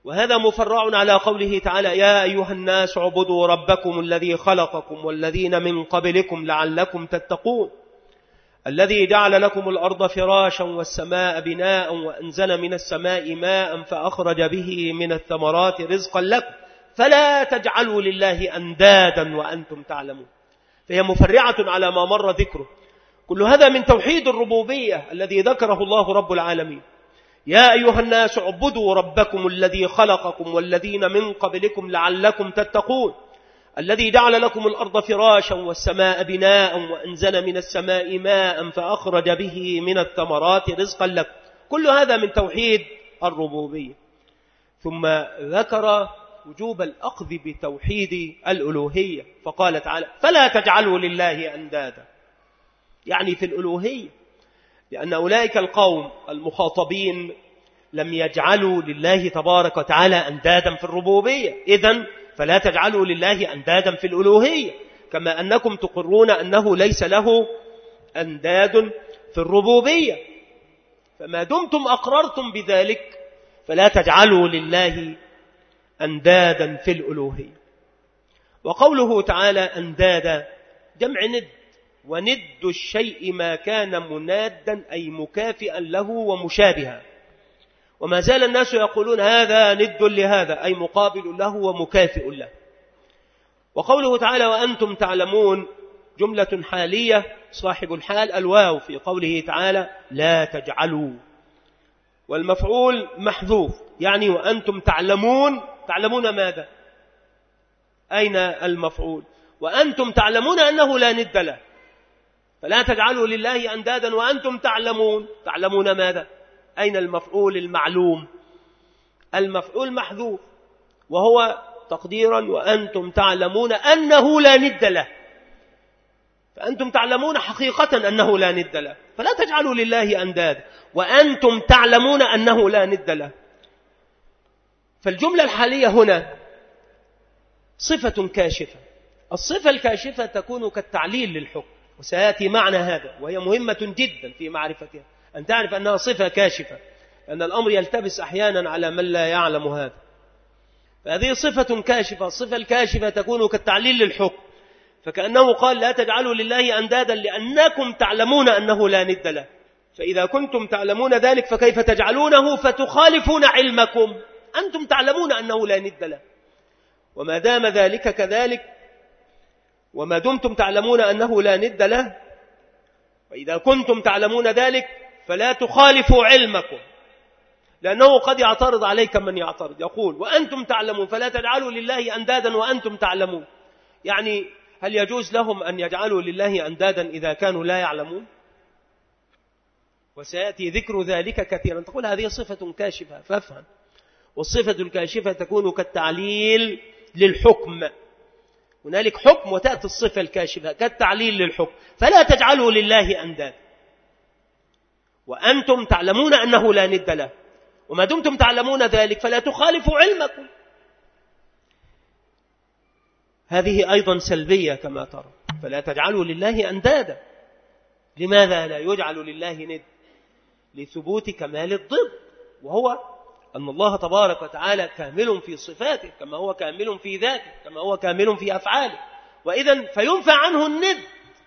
وهذا مفرع على قوله تعالى يا أيها الناس اعبدوا ربكم الذي خلقكم والذين من قبلكم لعلكم تتقون الذي جعل لكم الأرض فراشا والسماء بناء وأنزل من السماء ماء فأخرج به من الثمرات رزقا لكم فلا تجعلوا لله أندادا وأنتم تعلمون. فهي مفرعة على ما مر ذكره. كل هذا من توحيد الربوبية الذي ذكره الله رب العالمين. يا أيها الناس اعبدوا ربكم الذي خلقكم والذين من قبلكم لعلكم تتقون الذي جعل لكم الأرض فراشا والسماء بناء وأنزل من السماء ماء فأخرج به من الثمرات رزقا لكم. كل هذا من توحيد الربوبية. ثم ذكر وجوب الأخذ بتوحيد الألوهية فقال تعالى فلا تجعلوا لله أندادا، يعني في الألوهية، لأن أولئك القوم المخاطبين لم يجعلوا لله تبارك وتعالى أندادا في الربوبية، إذن فلا تجعلوا لله أندادا في الألوهية، كما أنكم تقرون أنه ليس له أنداد في الربوبية. فما دمتم أقررتم بذلك فلا تجعلوا لله أندادا في الألوهية. وقوله تعالى أندادا جمع ند، وند الشيء ما كان منادا أي مكافئا له ومشابها، وما زال الناس يقولون هذا ند لهذا أي مقابل له ومكافئ له. وقوله تعالى وأنتم تعلمون جملة حالية صاحب الحال الواو في قوله تعالى لا تجعلوا، والمفعول محذوف، يعني وأنتم تعلمون. تعلمون ماذا؟ أين المفعول؟ وأنتم تعلمون أنه لا ند له، فلا تجعلوا لله أندادا وأنتم تعلمون. تعلمون ماذا؟ أين المفعول المعلوم؟ المفعول محذوف، وهو تقديرا وأنتم تعلمون أنه لا ند له، فأنتم تعلمون حقيقة أنه لا ند له، فلا تجعلوا لله أندادا وأنتم تعلمون أنه لا ند له. فالجملة الحالية هنا صفة كاشفة. الصفة الكاشفة تكون كالتعليل للحكم، وسيأتي معنى هذا، وهي مهمة جدا في معرفتها أن تعرف أنها صفة كاشفة، لأن الأمر يلتبس أحيانا على من لا يعلم هذا. فهذه صفة كاشفة. الصفة الكاشفة تكون كالتعليل للحكم، فكأنه قال لا تجعلوا لله أندادا لأنكم تعلمون أنه لا ند له، فإذا كنتم تعلمون ذلك فكيف تجعلونه فتخالفون علمكم؟ أنتم تعلمون أنه لا ند له، وما دام ذلك كذلك، وما دمتم تعلمون أنه لا ند له، وإذا كنتم تعلمون ذلك فلا تخالفوا علمكم، لأنه قد يعترض عليك من يعترض يقول وأنتم تعلمون فلا تجعلوا لله أندادا وأنتم تعلمون، يعني هل يجوز لهم أن يجعلوا لله أندادا إذا كانوا لا يعلمون؟ وسيأتي ذكر ذلك كثيرا. تقول هذه صفة كاشفة، فافهم. والصفة الكاشفة تكون كالتعليل للحكم، هنالك حكم وتأتي الصفة الكاشفة كالتعليل للحكم. فلا تجعلوا لله أندادا وأنتم تعلمون أنه لا ند له، وما دمتم تعلمون ذلك فلا تخالفوا علمكم. هذه أيضا سلبية كما ترى. فلا تجعلوا لله أندادا. لماذا لا يجعل لله ند؟ لثبوت كمال الضد، وهو أن الله تبارك وتعالى كامل في صفاته كما هو كامل في ذاته كما هو كامل في أفعاله، وإذن فينفع عنه الند،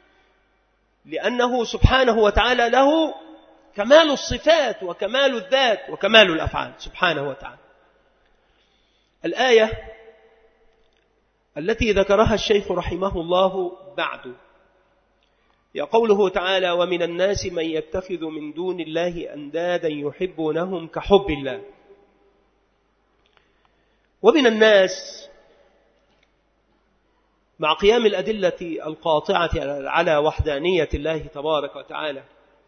لأنه سبحانه وتعالى له كمال الصفات وكمال الذات وكمال الأفعال سبحانه وتعالى. الآية التي ذكرها الشيخ رحمه الله بعد يا قوله تعالى ومن الناس من يتخذ من دون الله أندادا يحبونهم كحب الله. ومن الناس مع قيام الأدلة القاطعة على وحدانية الله تبارك وتعالى،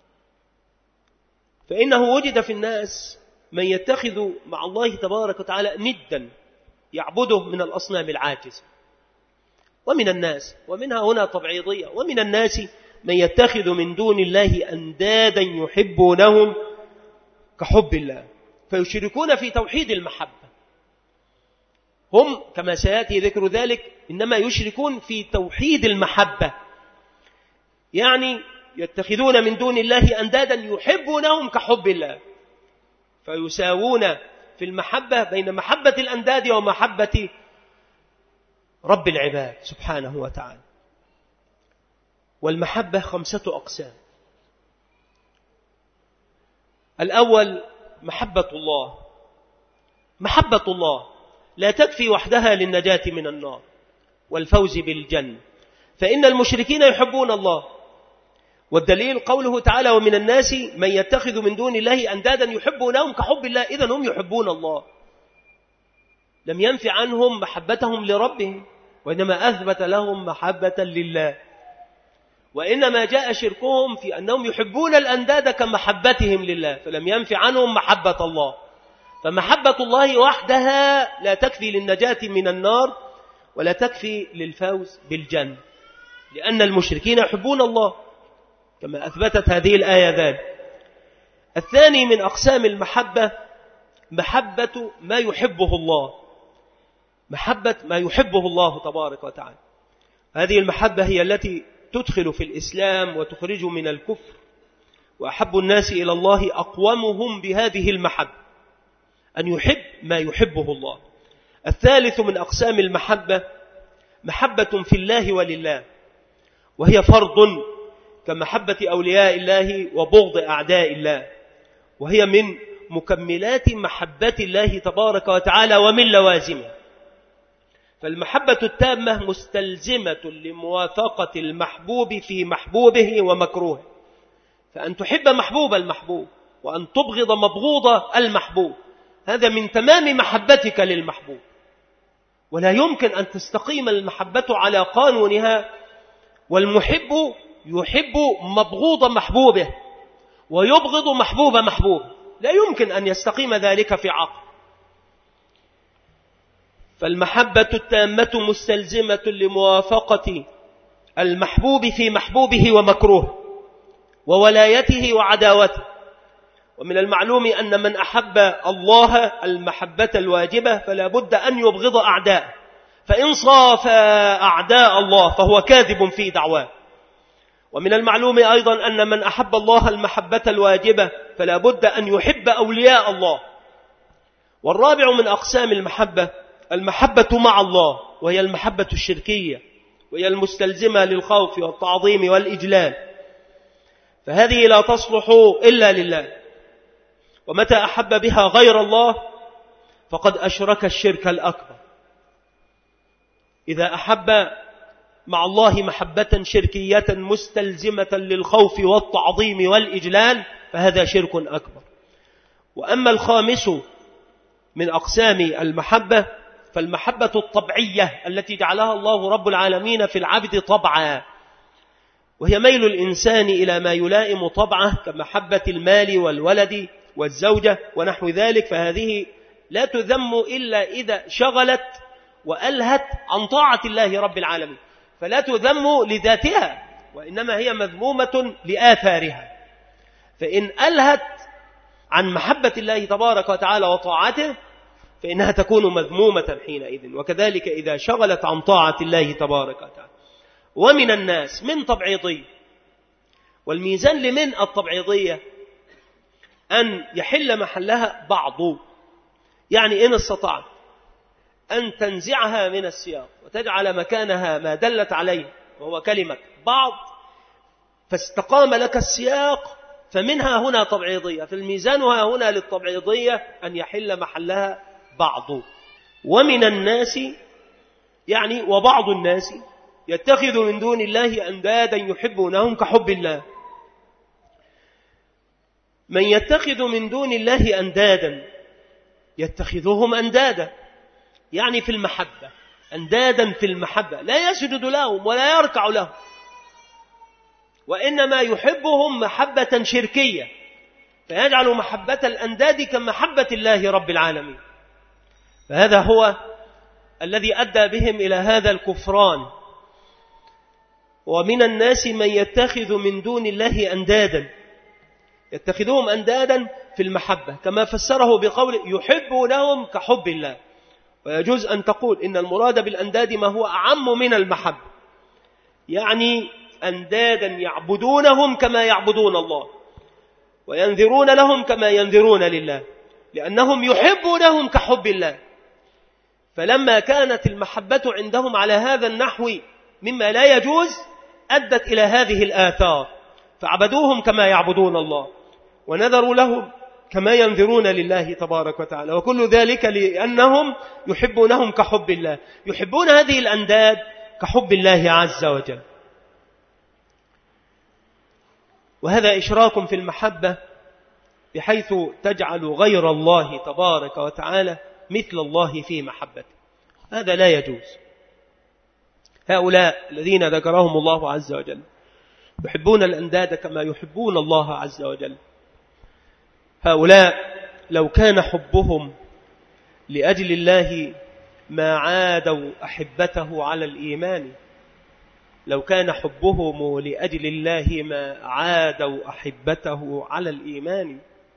فإنه وجد في الناس من يتخذ مع الله تبارك وتعالى ندا يعبده من الأصنام العاجزة. ومن الناس، ومنها هنا تبعيضية، ومن الناس من يتخذ من دون الله أندادا يحبونهم كحب الله، فيشركون في توحيد المحبة. هم كما سيأتي ذكر ذلك إنما يشركون في توحيد المحبة، يعني يتخذون من دون الله أندادا يحبونهم كحب الله، فيساوون في المحبة بين محبة الأنداد ومحبة رب العباد سبحانه وتعالى. والمحبة خمسة أقسام. الأول محبة الله. محبة الله لا تكفي وحدها للنجاة من النار والفوز بالجنة، فإن المشركين يحبون الله، والدليل قوله تعالى ومن الناس من يتخذ من دون الله أندادا يحبونهم كحب الله، إذن هم يحبون الله. لم ينفي عنهم محبتهم لربهم، وإنما أثبت لهم محبة لله. وإنما جاء شركهم في أنهم يحبون الأنداد كمحبتهم لله، فلم ينفي عنهم محبة الله. فمحبة الله وحدها لا تكفي للنجاة من النار ولا تكفي للفوز بالجنة، لأن المشركين يحبون الله كما أثبتت هذه الآية ذلك. الثاني من أقسام المحبة محبة ما يحبه الله، محبة ما يحبه الله تبارك وتعالى. هذه المحبة هي التي تدخل في الإسلام وتخرج من الكفر، وأحب الناس إلى الله أقومهم بهذه المحبة، أن يحب ما يحبه الله. الثالث من أقسام المحبة محبة في الله ولله، وهي فرض كمحبة أولياء الله وبغض أعداء الله، وهي من مكملات محبة الله تبارك وتعالى ومن لوازمه. فالمحبة التامة مستلزمة لموافقة المحبوب في محبوبه ومكروهه، فأن تحب محبوب المحبوب وأن تبغض مبغوض المحبوب، هذا من تمام محبتك للمحبوب. ولا يمكن أن تستقيم المحبة على قانونها والمحب يحب مبغوض محبوبه ويبغض محبوب محبوب، لا يمكن أن يستقيم ذلك في عقل. فالمحبة التامة مستلزمة لموافقة المحبوب في محبوبه ومكروه وولايته وعداوته. ومن المعلوم أن من أحب الله المحبة الواجبة فلا بد أن يبغض أعداءه، فإن صاف أعداء الله فهو كاذب في دعواه. ومن المعلوم أيضا أن من أحب الله المحبة الواجبة فلا بد أن يحب أولياء الله. والرابع من أقسام المحبة المحبة مع الله، وهي المحبة الشركية، وهي المستلزمة للخوف والتعظيم والإجلال، فهذه لا تصلح إلا لله. ومتى أحب بها غير الله فقد أشرك الشرك الأكبر. إذا أحب مع الله محبة شركية مستلزمة للخوف والتعظيم والإجلال فهذا شرك أكبر. وأما الخامس من أقسام المحبة فالمحبة الطبيعية التي جعلها الله رب العالمين في العبد طبعا، وهي ميل الإنسان إلى ما يلائم طبعه كمحبة المال والولد والزوجة ونحو ذلك، فهذه لا تذم إلا إذا شغلت وألهت عن طاعة الله رب العالمين، فلا تذم لذاتها وإنما هي مذمومة لآثارها. فإن ألهت عن محبة الله تبارك وتعالى وطاعته فإنها تكون مذمومة حينئذ، وكذلك إذا شغلت عن طاعة الله تبارك وتعالى. ومن الناس من تبعيضية، والميزان لمن التبعيضية أن يحل محلها بعض، يعني إن استطعت أن تنزعها من السياق وتجعل مكانها ما دلت عليه وهو كلمة بعض فاستقام لك السياق، فمنها هنا تبعيضية، فالميزان هنا للتبعيضية أن يحل محلها بعض. ومن الناس يعني وبعض الناس يتخذ من دون الله أندادا يحبونهم كحب الله. من يتخذ من دون الله أندادا يتخذهم أندادا يعني في المحبة، أندادا في المحبة، لا يسجد لهم ولا يركع لهم، وإنما يحبهم محبة شركية، فيجعل محبة الأنداد كمحبة الله رب العالمين. فهذا هو الذي أدى بهم إلى هذا الكفران. ومن الناس من يتخذ من دون الله أندادا، يتخذهم أندادا في المحبة كما فسره بقول يحبونهم كحب الله. ويجوز أن تقول إن المراد بالأنداد ما هو أعم من المحبة، يعني أندادا يعبدونهم كما يعبدون الله وينذرون لهم كما ينذرون لله. لأنهم يحبونهم كحب الله. فلما كانت المحبة عندهم على هذا النحو مما لا يجوز أدت إلى هذه الآثار، فعبدوهم كما يعبدون الله، ونذروا لهم كما ينذرون لله تبارك وتعالى، وكل ذلك لأنهم يحبونهم كحب الله، يحبون هذه الأنداد كحب الله عز وجل. وهذا إشراك في المحبة، بحيث تجعل غير الله تبارك وتعالى مثل الله في محبته، هذا لا يجوز. هؤلاء الذين ذكرهم الله عز وجل يحبون الأنداد كما يحبون الله عز وجل. هؤلاء لو كان حبهم لأجل الله ما عادوا أحبته على الإيمان، لو كان حبهم لأجل الله ما عادوا أحبته على الإيمان،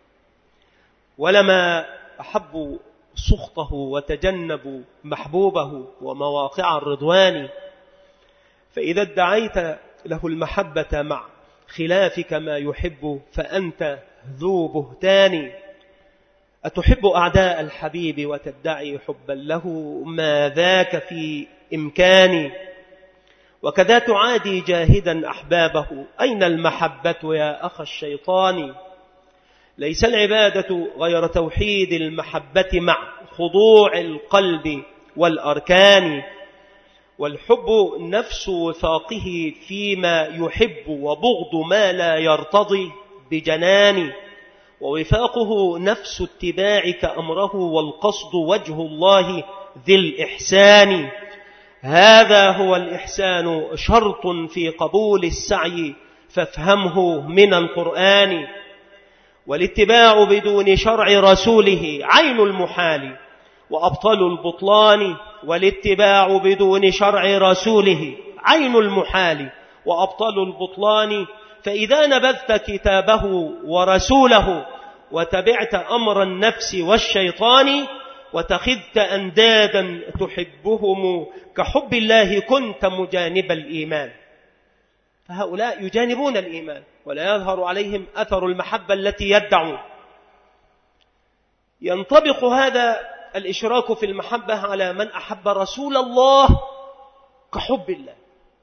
ولما أحبوا سخطه وتجنبوا محبوبه ومواقع الرضوان. فإذا ادعيت له المحبة مع خلافك ما يحب فأنت ذو بهتان. أتحب أعداء الحبيب وتدعي حبا له، ما ذاك في إمكاني. وكذا تعادي جاهدا أحبابه، أين المحبة يا أخ الشيطان. ليس العبادة غير توحيد المحبة مع خضوع القلب والأركان. والحب نفس وفاقه فيما يحب، وبغض ما لا يرتضي بجنان. ووفاقه نفس اتباعك أمره، والقصد وجه الله ذي الإحسان. هذا هو الإحسان شرط في قبول السعي، فافهمه من القرآن. والاتباع بدون شرع رسوله عين المحال وأبطل البطلان. والاتباع بدون شرع رسوله عين المحال وأبطل البطلان. فإذا نبذت كتابه ورسوله، وتبعت أمر النفس والشيطان، وتخذت أندادا تحبهم كحب الله، كنت مجانب الإيمان. فهؤلاء يجانبون الإيمان ولا يظهر عليهم أثر المحبة التي يدعون. ينطبق هذا الإشراك في المحبة على من أحب رسول الله كحب الله.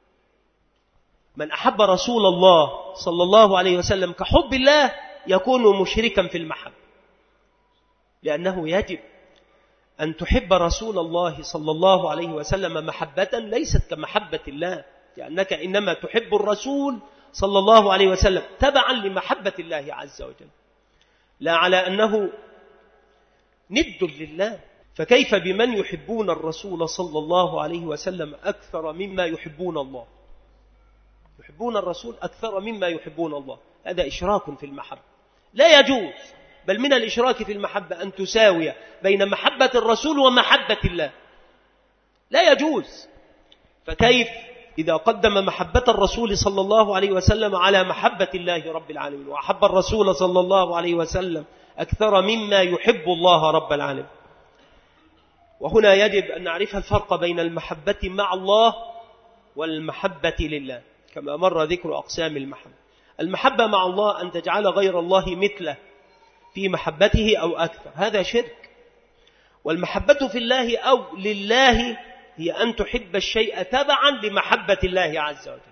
من أحب رسول الله صلى الله عليه وسلم كحب الله يكون مشركا في المحبة، لأنه يجب أن تحب رسول الله صلى الله عليه وسلم محبة ليست كمحبة الله، لأنك إنما تحب الرسول صلى الله عليه وسلم تبعا لمحبة الله عز وجل، لا على أنه ند لله. فكيف بمن يحبون الرسول صلى الله عليه وسلم أكثر مما يحبون الله؟ يحبون الرسول أكثر مما يحبون الله، هذا إشراك في المحبة لا يجوز. بل من الإشراك في المحبة أن تساوي بين محبة الرسول ومحبة الله، لا يجوز. فكيف إذا قدم محبة الرسول صلى الله عليه وسلم على محبة الله رب العالمين، وأحب الرسول صلى الله عليه وسلم أكثر مما يحب الله رب العالمين. وهنا يجب أن نعرف الفرق بين المحبة مع الله والمحبة لله، كما مر ذكر أقسام المحبة. المحبة مع الله أن تجعل غير الله مثله في محبته أو أكثر، هذا شرك. والمحبة في الله أو لله هي أن تحب الشيء تبعا لمحبة الله عز وجل.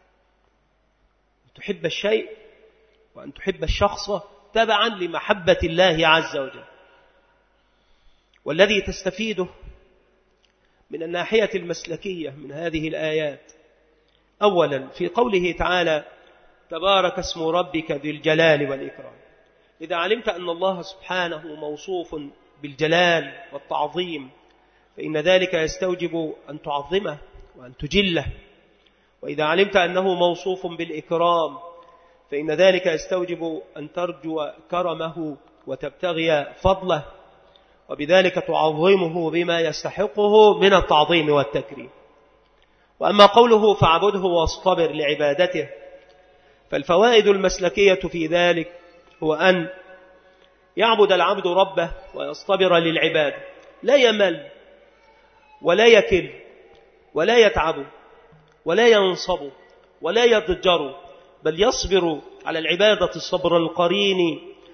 تحب الشيء وأن تحب الشخص تبعا لمحبة الله عز وجل. والذي تستفيده من الناحية المسلكية من هذه الآيات، أولا في قوله تعالى تبارك اسم ربك ذي الجلال والإكرام. إذا علمت أن الله سبحانه موصوف بالجلال والتعظيم، فإن ذلك يستوجب أن تعظمه وأن تجله. وإذا علمت أنه موصوف بالإكرام، فإن ذلك يستوجب أن ترجو كرمه وتبتغي فضله، وبذلك تعظمه بما يستحقه من التعظيم والتكريم. وأما قوله فاعبده واصطبر لعبادته، فالفوائد المسلكية في ذلك هو أن يعبد العبد ربه ويصطبر للعباد، لا يمل ولا يكل ولا يتعب ولا ينصب ولا يضجر، بل يصبر على العبادة الصبر القرين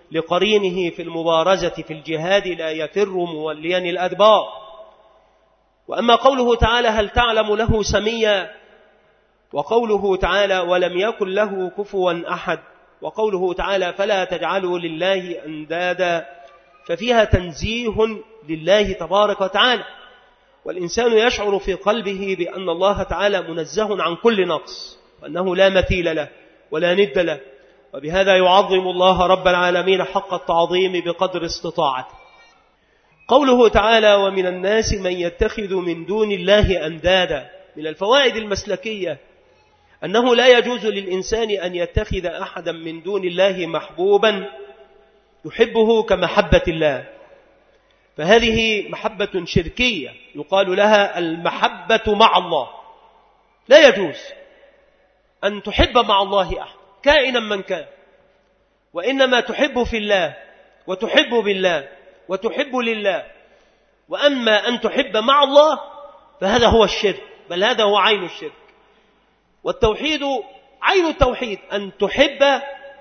لقرينه في المبارزة في الجهاد لا يفر موليا الأدبار. وأما قوله تعالى هل تعلم له سميا، وقوله تعالى ولم يكن له كفوا أحد، وقوله تعالى فلا تجعلوا لله أندادا، ففيها تنزيه لله تبارك وتعالى، والإنسان يشعر في قلبه بأن الله تعالى منزه عن كل نقص، وأنه لا مثيل له ولا ند له، وبهذا يعظم الله رب العالمين حق التعظيم بقدر استطاعته. قوله تعالى ومن الناس من يتخذ من دون الله أندادا، من الفوائد المسلكية أنه لا يجوز للإنسان أن يتخذ أحدا من دون الله محبوبا يحبه كمحبة الله، فهذه محبة شركية يقال لها المحبة مع الله. لا يجوز أن تحب مع الله أحد كائنا من كان، وإنما تحب في الله وتحب بالله وتحب لله. وأما أن تحب مع الله فهذا هو الشرك، بل هذا هو عين الشرك. والتوحيد عين التوحيد أن تحب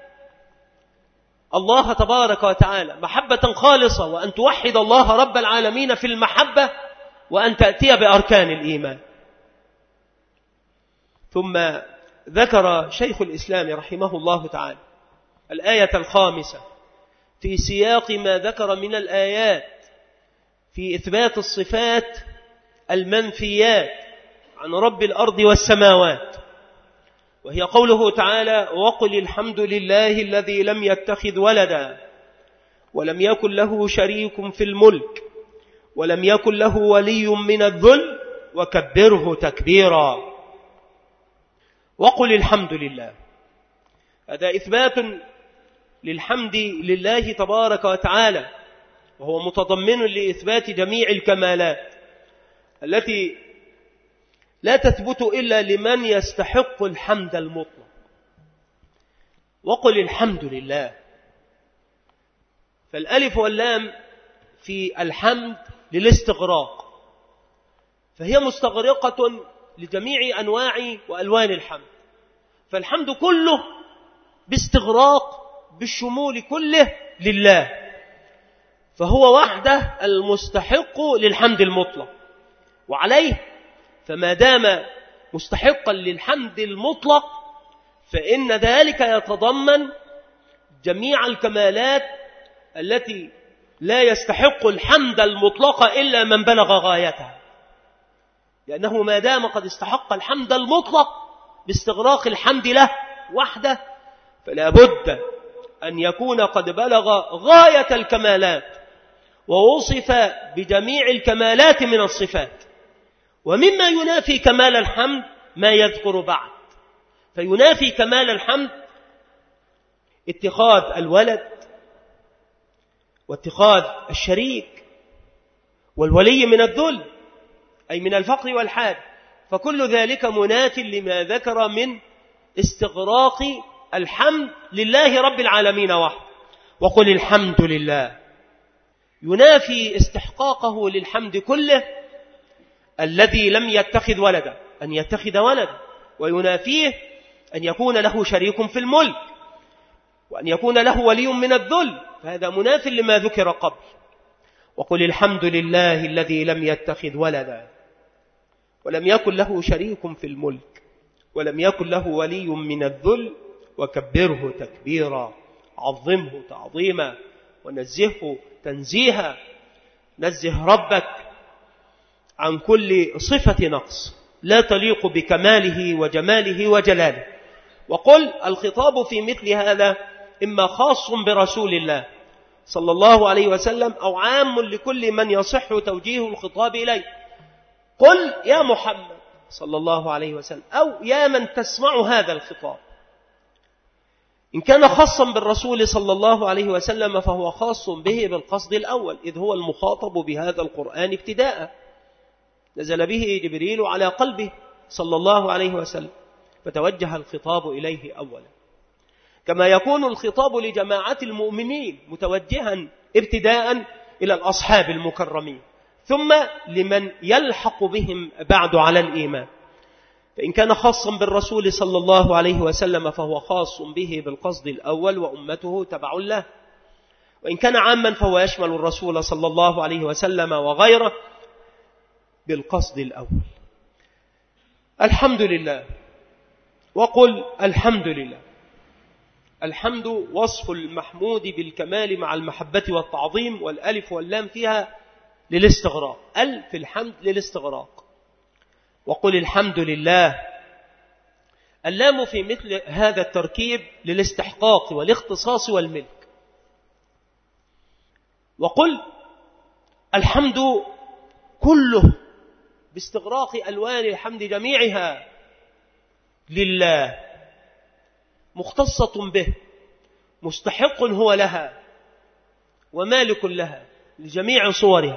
الله تبارك وتعالى محبة خالصة، وأن توحد الله رب العالمين في المحبة، وأن تأتي بأركان الإيمان. ثم ذكر شيخ الإسلام رحمه الله تعالى الآية الخامسة في سياق ما ذكر من الآيات في إثبات الصفات المنفيات عن رب الأرض والسماوات، وهي قوله تعالى وقل الحمد لله الذي لم يتخذ ولدا ولم يكن له شريك في الملك ولم يكن له ولي من الذل وكبره تكبيرا. وقل الحمد لله، هذا إثبات للحمد لله تبارك وتعالى، وهو متضمن لإثبات جميع الكمالات التي لا تثبت إلا لمن يستحق الحمد المطلق. وقل الحمد لله، فالألف واللام في الحمد للاستغراق، فهي مستغرقة لجميع أنواع وألوان الحمد، فالحمد كله باستغراق بالشمول كله لله، فهو وحده المستحق للحمد المطلق. وعليه فما دام مستحقا للحمد المطلق فإن ذلك يتضمن جميع الكمالات التي لا يستحق الحمد المطلق إلا من بلغ غايتها، لأنه ما دام قد استحق الحمد المطلق باستغراق الحمد له وحده فلا بد أن يكون قد بلغ غاية الكمالات ووصف بجميع الكمالات من الصفات. ومما ينافي كمال الحمد ما يذكر بعد، فينافي كمال الحمد اتخاذ الولد واتخاذ الشريك والولي من الذل، أي من الفقر والحاجة، فكل ذلك مناف لما ذكر من استغراق الحمد لله رب العالمين وحده. وقل الحمد لله ينافي استحقاقه للحمد كله الذي لم يتخذ ولدا، أن يتخذ ولدا، وينافيه أن يكون له شريك في الملك وأن يكون له ولي من الذل، فهذا مناف لما ذكر قبل. وقل الحمد لله الذي لم يتخذ ولدا ولم يكن له شريك في الملك ولم يكن له ولي من الذل وكبره تكبيرا، عظمه تعظيما ونزهه تنزيها، نزه ربك عن كل صفة نقص لا تليق بكماله وجماله وجلاله. وقل الخطاب في مثل هذا إما خاص برسول الله صلى الله عليه وسلم أو عام لكل من يصح توجيه الخطاب إليه. قل يا محمد صلى الله عليه وسلم أو يا من تسمع هذا الخطاب. إن كان خاصا بالرسول صلى الله عليه وسلم فهو خاص به بالقصد الأول، إذ هو المخاطب بهذا القرآن ابتداء، نزل به جبريل على قلبه صلى الله عليه وسلم، فتوجه الخطاب إليه أولا، كما يكون الخطاب لجماعة المؤمنين متوجها ابتداء إلى الأصحاب المكرمين، ثم لمن يلحق بهم بعد على الإيمان. فإن كان خاصا بالرسول صلى الله عليه وسلم فهو خاص به بالقصد الأول وأمته تبع له. وإن كان عاما فهو يشمل الرسول صلى الله عليه وسلم وغيره بالقصد الأول. الحمد لله، وقل الحمد لله. الحمد وصف المحمود بالكمال مع المحبة والتعظيم، والألف واللام فيها للاستغراق، ال في الحمد للاستغراق. وقل الحمد لله، اللام في مثل هذا التركيب للاستحقاق والاختصاص والملك. وقل الحمد كله باستغراق ألوان الحمد جميعها لله، مختصة به، مستحق هو لها ومالك لها لجميع صورها.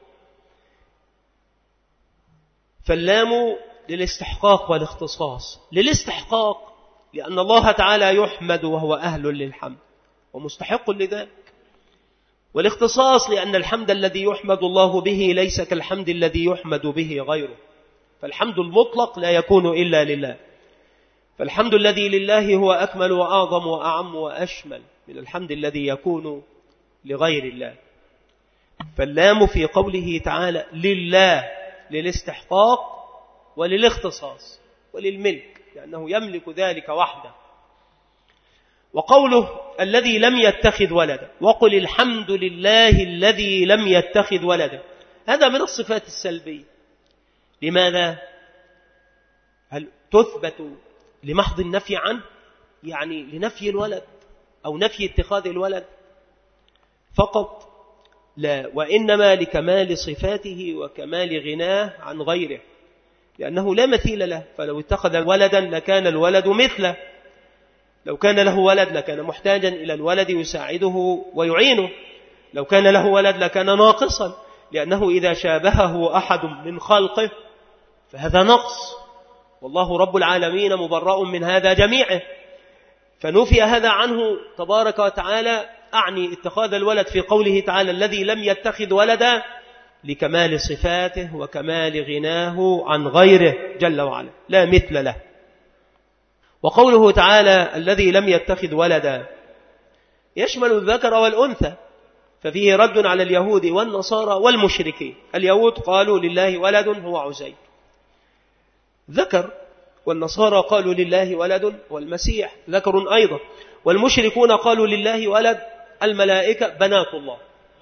فاللام للاستحقاق والاختصاص. للاستحقاق لأن الله تعالى يحمد وهو أهل للحمد ومستحق لذلك. والاختصاص لأن الحمد الذي يحمد الله به ليس كالحمد الذي يحمد به غيره، فالحمد المطلق لا يكون إلا لله. فالحمد الذي لله هو أكمل وأعظم وأعم وأشمل من الحمد الذي يكون لغير الله. فاللام في قوله تعالى لله للاستحقاق وللاختصاص وللملك، لأنه يملك ذلك وحده. وقوله الذي لم يتخذ ولدا، وقل الحمد لله الذي لم يتخذ ولدا، هذا من الصفات السلبية. لماذا؟ هل تثبت لمحض النفي عنه، يعني لنفي الولد أو نفي اتخاذ الولد فقط؟ لا، وإنما لكمال صفاته وكمال غناه عن غيره، لأنه لا مثيل له. فلو اتخذ ولدا لكان الولد مثله، لو كان له ولد لكان محتاجا إلى الولد يساعده ويعينه، لو كان له ولد لكان ناقصا، لأنه إذا شابهه أحد من خلقه فهذا نقص، والله رب العالمين مبرأ من هذا جميعه. فنفي هذا عنه تبارك وتعالى، أعني اتخاذ الولد في قوله تعالى الذي لم يتخذ ولدا، لكمال صفاته وكمال غناه عن غيره جل وعلا لا مثل له. وقوله تعالى الذي لم يتخذ ولدا يشمل الذكر والأنثى، ففيه رد على اليهود والنصارى والمشركين. اليهود قالوا لله ولد هو عزير ذكر، والنصارى قالوا لله ولد والمسيح ذكر أيضا، والمشركون قالوا لله ولد الملائكة بنات الله.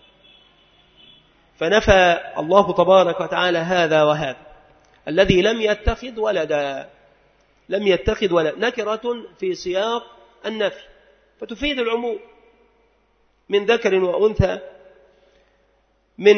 فنفى الله تبارك وتعالى هذا وهذا. الذي لم يتخذ ولدا، لم يتخذ ولد نكرة في سياق النفي فتفيد العموم، من ذكر وأنثى، من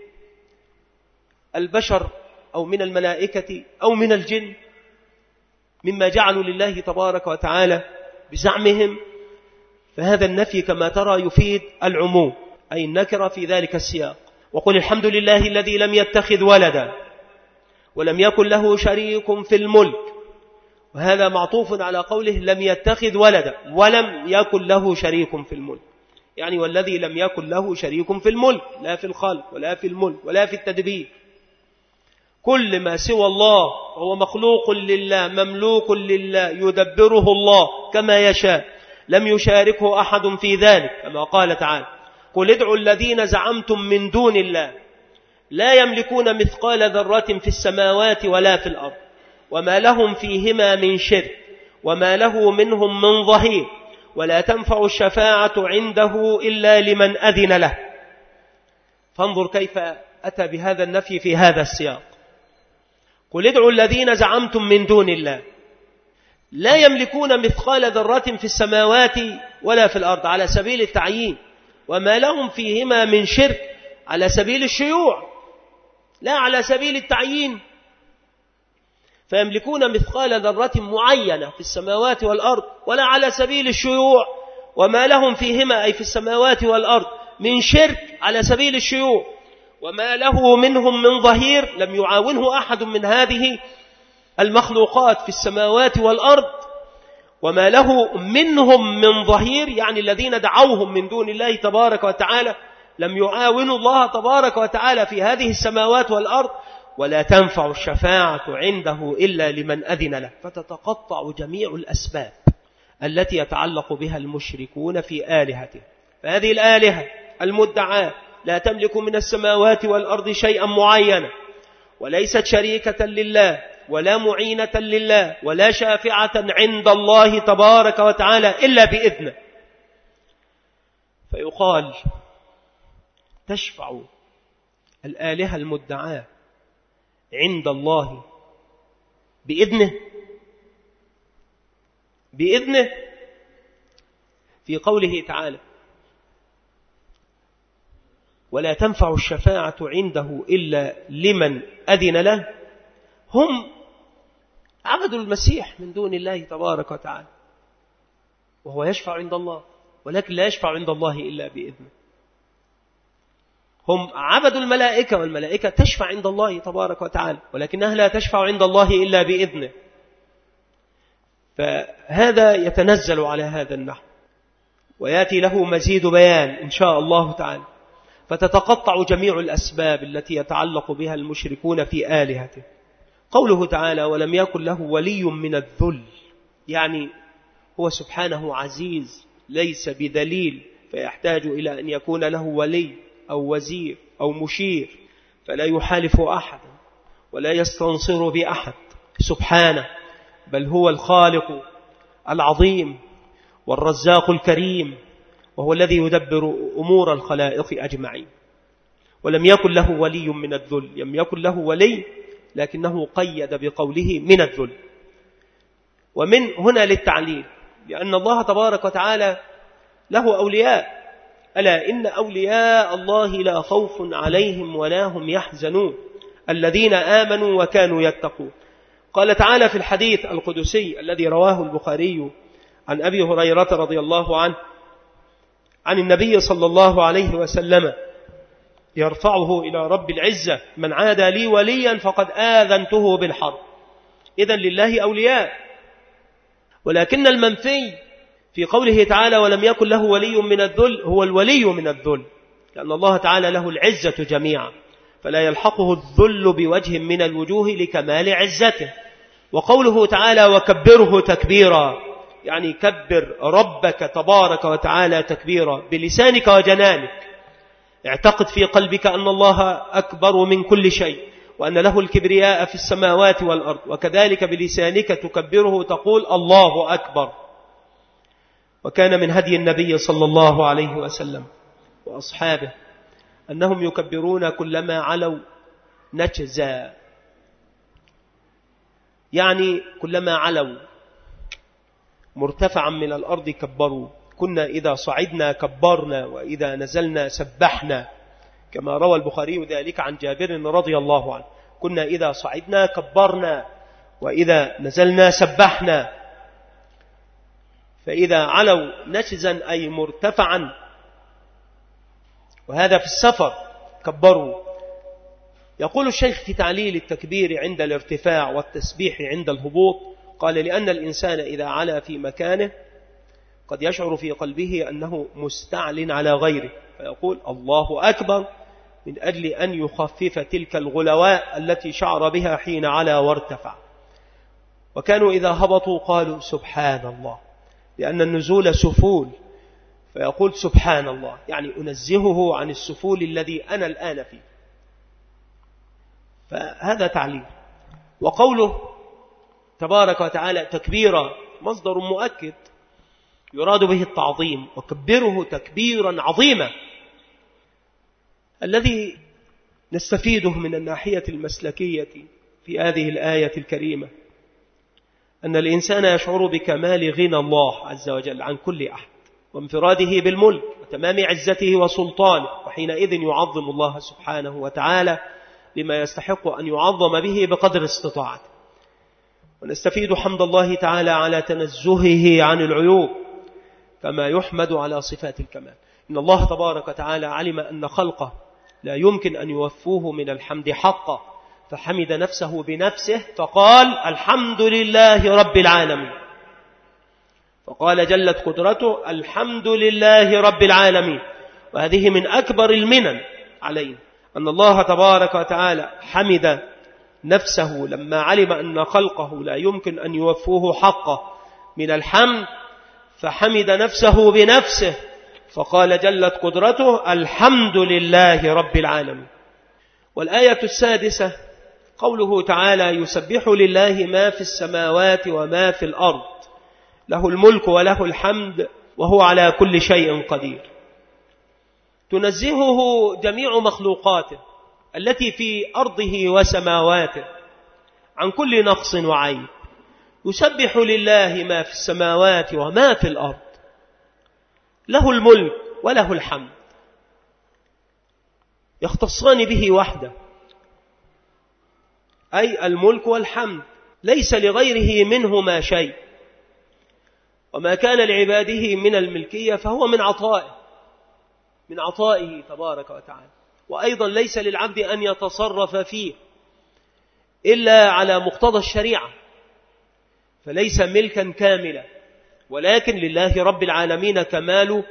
البشر أو من الملائكة أو من الجن، مما جعلوا لله تبارك وتعالى بزعمهم. فهذا النفي كما ترى يفيد العموم، أي النكرة في ذلك السياق. وقل الحمد لله الذي لم يتخذ ولدا ولم يكن له شريك في الملك، وهذا معطوف على قوله لم يتخذ ولدا ولم يكن له شريك في الملك، يعني والذي لم يكن له شريك في الملك، لا في الخلق ولا في الملك ولا في التدبير. كل ما سوى الله هو مخلوق لله مملوك لله يدبره الله كما يشاء، لم يشاركه أحد في ذلك، كما قال تعالى قل ادعوا الذين زعمتم من دون الله لا يملكون مثقال ذرة في السماوات ولا في الأرض وما لهم فيهما من شرك وما له منهم من ظهير ولا تنفع الشفاعة عنده إلا لمن أذن له. فانظر كيف أتى بهذا النفي في هذا السياق. قل ادعوا الذين زعمتم من دون الله لا يملكون مثقال ذرة في السماوات ولا في الأرض على سبيل التعيين، وما لهم فيهما من شرك على سبيل الشيوع لا على سبيل التعيين. فيملكون مثقال ذرة معينة في السماوات والأرض ولا على سبيل الشيوع، وما لهم فيهما أي في السماوات والأرض من شرك على سبيل الشيوع، وما له منهم من ظهير، لم يعاونه أحد من هذه المخلوقات في السماوات والأرض، وما له منهم من ظهير يعني الذين دعوهم من دون الله تبارك وتعالى لم يعاونوا الله تبارك وتعالى في هذه السماوات والأرض. ولا تنفع الشفاعة عنده إلا لمن أذن له. فتتقطع جميع الأسباب التي يتعلق بها المشركون في آلهته فهذه الآلهة المدعاة لا تملك من السماوات والأرض شيئا معينا، وليست شريكة لله ولا معينة لله ولا شافعة عند الله تبارك وتعالى إلا بإذنه. فيقال تشفع الآلهة المدعاة عند الله بإذنه بإذنه في قوله تعالى ولا تنفع الشفاعة عنده إلا لمن أذن له. هم عبدوا المسيح من دون الله تبارك وتعالى وهو يشفع عند الله، ولكن لا يشفع عند الله إلا بإذنه. هم عبدوا الملائكة والملائكة تشفع عند الله تبارك وتعالى، ولكنها لا تشفع عند الله إلا بإذنه. فهذا يتنزل على هذا النحو ويأتي له مزيد بيان إن شاء الله تعالى. فتتقطع جميع الأسباب التي يتعلق بها المشركون في آلهته. قوله تعالى ولم يكن له ولي من الذل، يعني هو سبحانه عزيز ليس بذليل فيحتاج إلى أن يكون له ولي أو وزير أو مشير، فلا يحالف أحدا ولا يستنصر بأحد سبحانه، بل هو الخالق العظيم والرزاق الكريم، وهو الذي يدبر أمور الخلائق أجمعين. ولم يكن له ولي من الذل، لم يكن له ولي لكنه قيد بقوله من الذل. ومن هنا للتعليل، لأن الله تبارك وتعالى له أولياء، ألا إن أولياء الله لا خوف عليهم ولا هم يحزنون الذين آمنوا وكانوا يتقون. قال تعالى في الحديث القدسي الذي رواه البخاري عن أبي هريرة رضي الله عنه عن النبي صلى الله عليه وسلم يرفعه إلى رب العزة من عادى لي وليا فقد آذنته بالحرب. إذن لله أولياء، ولكن المنفي في قوله تعالى ولم يكن له ولي من الذل هو الولي من الذل، لأن الله تعالى له العزة جميعا، فلا يلحقه الذل بوجه من الوجوه لكمال عزته. وقوله تعالى وكبره تكبيرا، يعني كبر ربك تبارك وتعالى تكبيرا بلسانك وجنانك. اعتقد في قلبك أن الله أكبر من كل شيء وأن له الكبرياء في السماوات والأرض، وكذلك بلسانك تكبره تقول الله أكبر. وكان من هدي النبي صلى الله عليه وسلم وأصحابه أنهم يكبرون كلما علوا نجزا، يعني كلما علوا مرتفعا من الأرض كبروا. كنا إذا صعدنا كبرنا وإذا نزلنا سبحنا، كما روى البخاري ذلك عن جابر رضي الله عنه. كنا إذا صعدنا كبرنا وإذا نزلنا سبحنا. فإذا علوا نشزا أي مرتفعا، وهذا في السفر كبروا. يقول الشيخ في تعليل التكبير عند الارتفاع والتسبيح عند الهبوط، قال لأن الإنسان إذا علا في مكانه قد يشعر في قلبه أنه مستعل على غيره، فيقول الله أكبر من أجل أن يخفف تلك الغلواء التي شعر بها حين علا وارتفع. وكانوا إذا هبطوا قالوا سبحان الله، لأن النزول سفول، فيقول سبحان الله يعني أنزهه عن السفول الذي أنا الآن فيه. فهذا تعليل. وقوله تبارك وتعالى تكبيرا مصدر مؤكد يراد به التعظيم، وكبره تكبيرا عظيما. الذي نستفيده من الناحية المسلكية في هذه الآية الكريمة أن الإنسان يشعر بكمال غنى الله عز وجل عن كل أحد، وانفراده بالملك وتمام عزته وسلطانه، وحينئذ يعظم الله سبحانه وتعالى بما يستحق أن يعظم به بقدر استطاعته. ونستفيد حمد الله تعالى على تنزهه عن العيوب كما يحمد على صفات الكمال. إن الله تبارك وتعالى علم أن خلقه لا يمكن أن يوفوه من الحمد حقه، فحمد نفسه بنفسه فقال الحمد لله رب العالمين. فقال جلت قدرته الحمد لله رب العالمين. وهذه من أكبر المنن علينا، أن الله تبارك وتعالى حمد نفسه لما علم أن خلقه لا يمكن أن يوفوه حقه من الحمد، فحمد نفسه بنفسه فقال جلت قدرته الحمد لله رب العالمين. والآية السادسة قوله تعالى يسبح لله ما في السماوات وما في الأرض له الملك وله الحمد وهو على كل شيء قدير. تنزهه جميع مخلوقاته التي في أرضه وسماواته عن كل نقص وعيب. يسبح لله ما في السماوات وما في الأرض له الملك وله الحمد، يختصان به وحده، أي الملك والحمد ليس لغيره منهما شيء، وما كان لعباده من الملكية فهو من عطائه من عطائه تبارك وتعالى. وأيضا ليس للعبد أن يتصرف فيه إلا على مقتضى الشريعة، فليس ملكا كاملا، ولكن لله رب العالمين كمال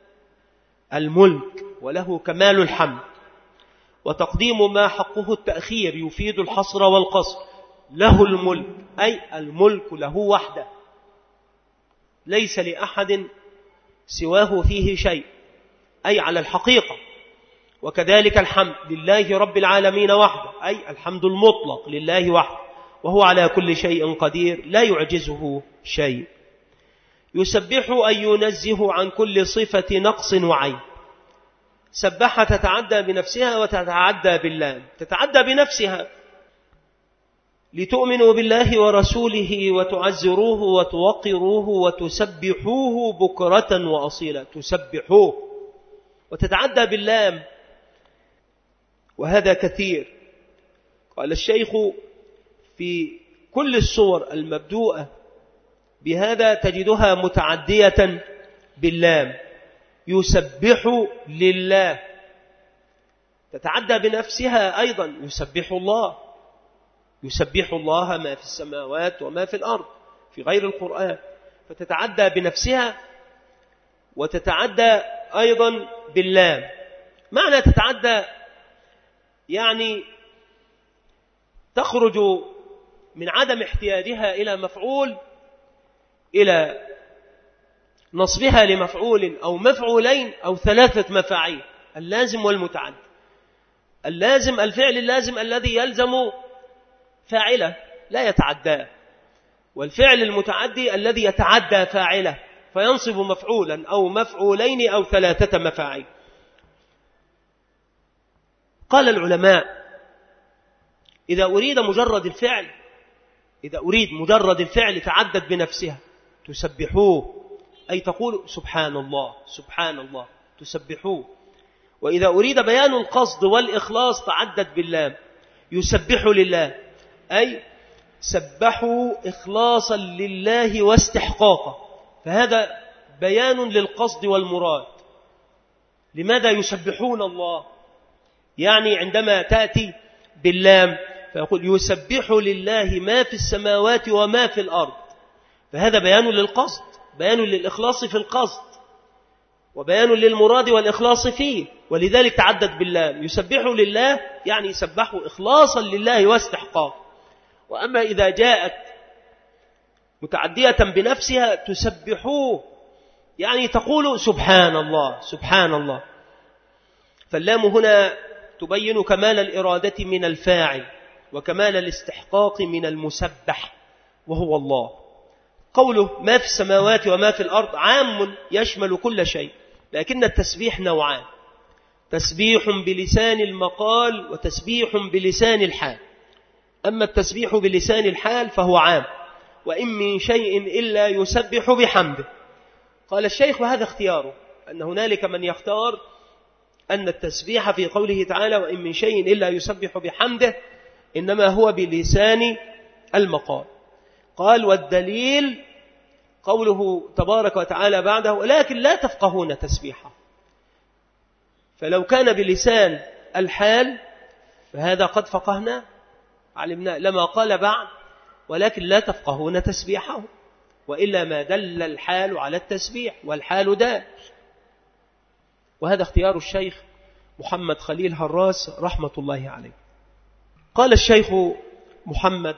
الملك وله كمال الحمد. وتقديم ما حقه التأخير يفيد الحصر والقصر. له الملك أي الملك له وحده، ليس لأحد سواه فيه شيء، أي على الحقيقة. وكذلك الحمد لله رب العالمين وحده، أي الحمد المطلق لله وحده، وهو على كل شيء قدير لا يعجزه شيء. يسبح أي ينزه عن كل صفة نقص وعيب. سبح تتعدى بنفسها وتتعدى بالله. تتعدى بنفسها لتؤمنوا بالله ورسوله وتعزروه وتوقروه وتسبحوه بكرة وأصيلا. تسبحوه. وتتعدى باللام، وهذا كثير. قال الشيخ في كل الصور المبدوءة بهذا تجدها متعدية باللام. يسبح لله. تتعدى بنفسها أيضا يسبح الله. يسبح الله ما في السماوات وما في الأرض في غير القرآن. فتتعدى بنفسها وتتعدى أيضا باللام. معنى تتعدى يعني تخرج من عدم احتياجها إلى مفعول إلى نصبها لمفعول أو مفعولين أو ثلاثة مفاعيل، اللازم والمتعدي. اللازم الفعل اللازم الذي يلزم فاعله لا يتعدى، والفعل المتعدي الذي يتعدى فاعله فينصب مفعولا أو مفعولين أو ثلاثة مفاعيل. قال العلماء إذا أريد مجرد الفعل إذا أريد مجرد الفعل تعدد بنفسها تسبحوه، أي تقول سبحان الله سبحان الله تسبحوه. وإذا أريد بيان القصد والإخلاص تعدد باللام. يسبح لله أي سبحوا إخلاصا لله واستحقاقا، فهذا بيان للقصد والمراد. لماذا يسبحون الله؟ يعني عندما تأتي باللام فيقول يسبح لله ما في السماوات وما في الأرض، فهذا بيان للقصد، بيان للإخلاص في القصد، وبيان للمراد والإخلاص فيه، ولذلك تعدد باللام. يسبح لله يعني يسبحوا إخلاصا لله واستحقاقا. وأما إذا جاءت متعدية بنفسها تسبحوه يعني تقول سبحان الله سبحان الله. فاللام هنا تبين كمال الإرادة من الفاعل وكمال الاستحقاق من المسبح وهو الله. قوله ما في السماوات وما في الأرض عام يشمل كل شيء، لكن التسبيح نوعان: تسبيح بلسان المقال وتسبيح بلسان الحال. أما التسبيح بلسان الحال فهو عام: وإن من شيء إلا يسبح بحمده. قال الشيخ وهذا اختياره، أن هنالك من يختار أن التسبيح في قوله تعالى وإن من شيء إلا يسبح بحمده إنما هو بلسان المقال. قال والدليل قوله تبارك وتعالى بعده ولكن لا تفقهون تسبيحه. فلو كان بلسان الحال فهذا قد فقهنا علمنا، لما قال بعد ولكن لا تفقهون تسبيحه، وإلا ما دل الحال على التسبيح والحال دال. وهذا اختيار الشيخ محمد خليل هراس رحمة الله عليه. قال الشيخ محمد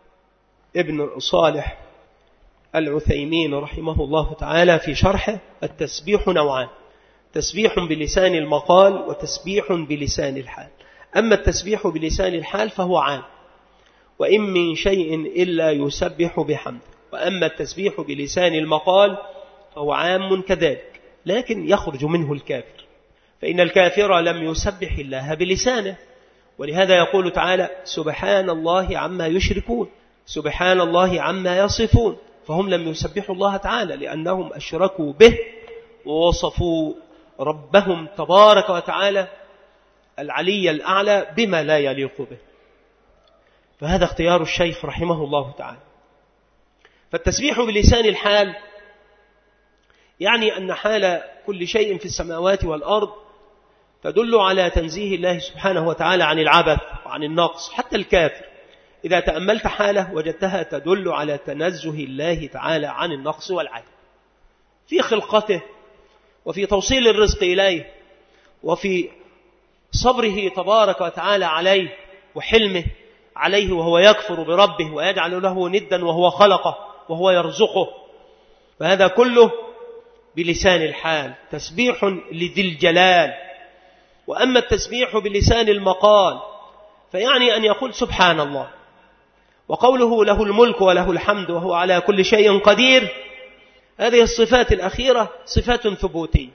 ابن صالح العثيمين رحمه الله تعالى في شرحه: التسبيح نوعان: تسبيح بلسان المقال وتسبيح بلسان الحال. أما التسبيح بلسان الحال فهو عام، وإن من شيء إلا يسبح بحمده. وأما التسبيح بلسان المقال فهو عام كذلك، لكن يخرج منه الكافر، فإن الكافر لم يسبح الله بلسانه، ولهذا يقول تعالى سبحان الله عما يشركون، سبحان الله عما يصفون، فهم لم يسبحوا الله تعالى لأنهم أشركوا به ووصفوا ربهم تبارك وتعالى العلي الأعلى بما لا يليق به. فهذا اختيار الشيخ رحمه الله تعالى. فالتسبيح بلسان الحال يعني أن حال كل شيء في السماوات والأرض تدل على تنزيه الله سبحانه وتعالى عن العبث وعن النقص. حتى الكافر إذا تأملت حاله وجدتها تدل على تنزه الله تعالى عن النقص والعيب في خلقته، وفي توصيل الرزق إليه، وفي صبره تبارك وتعالى عليه، وحلمه عليه وهو يكفر بربه ويجعل له ندا وهو خلقه وهو يرزقه. فهذا كله بلسان الحال، تسبيح لذي الجلال. وأما التسبيح بلسان المقال فيعني أن يقول سبحان الله، وقوله له الملك وله الحمد وهو على كل شيء قدير، هذه الصفات الأخيرة صفات ثبوتية،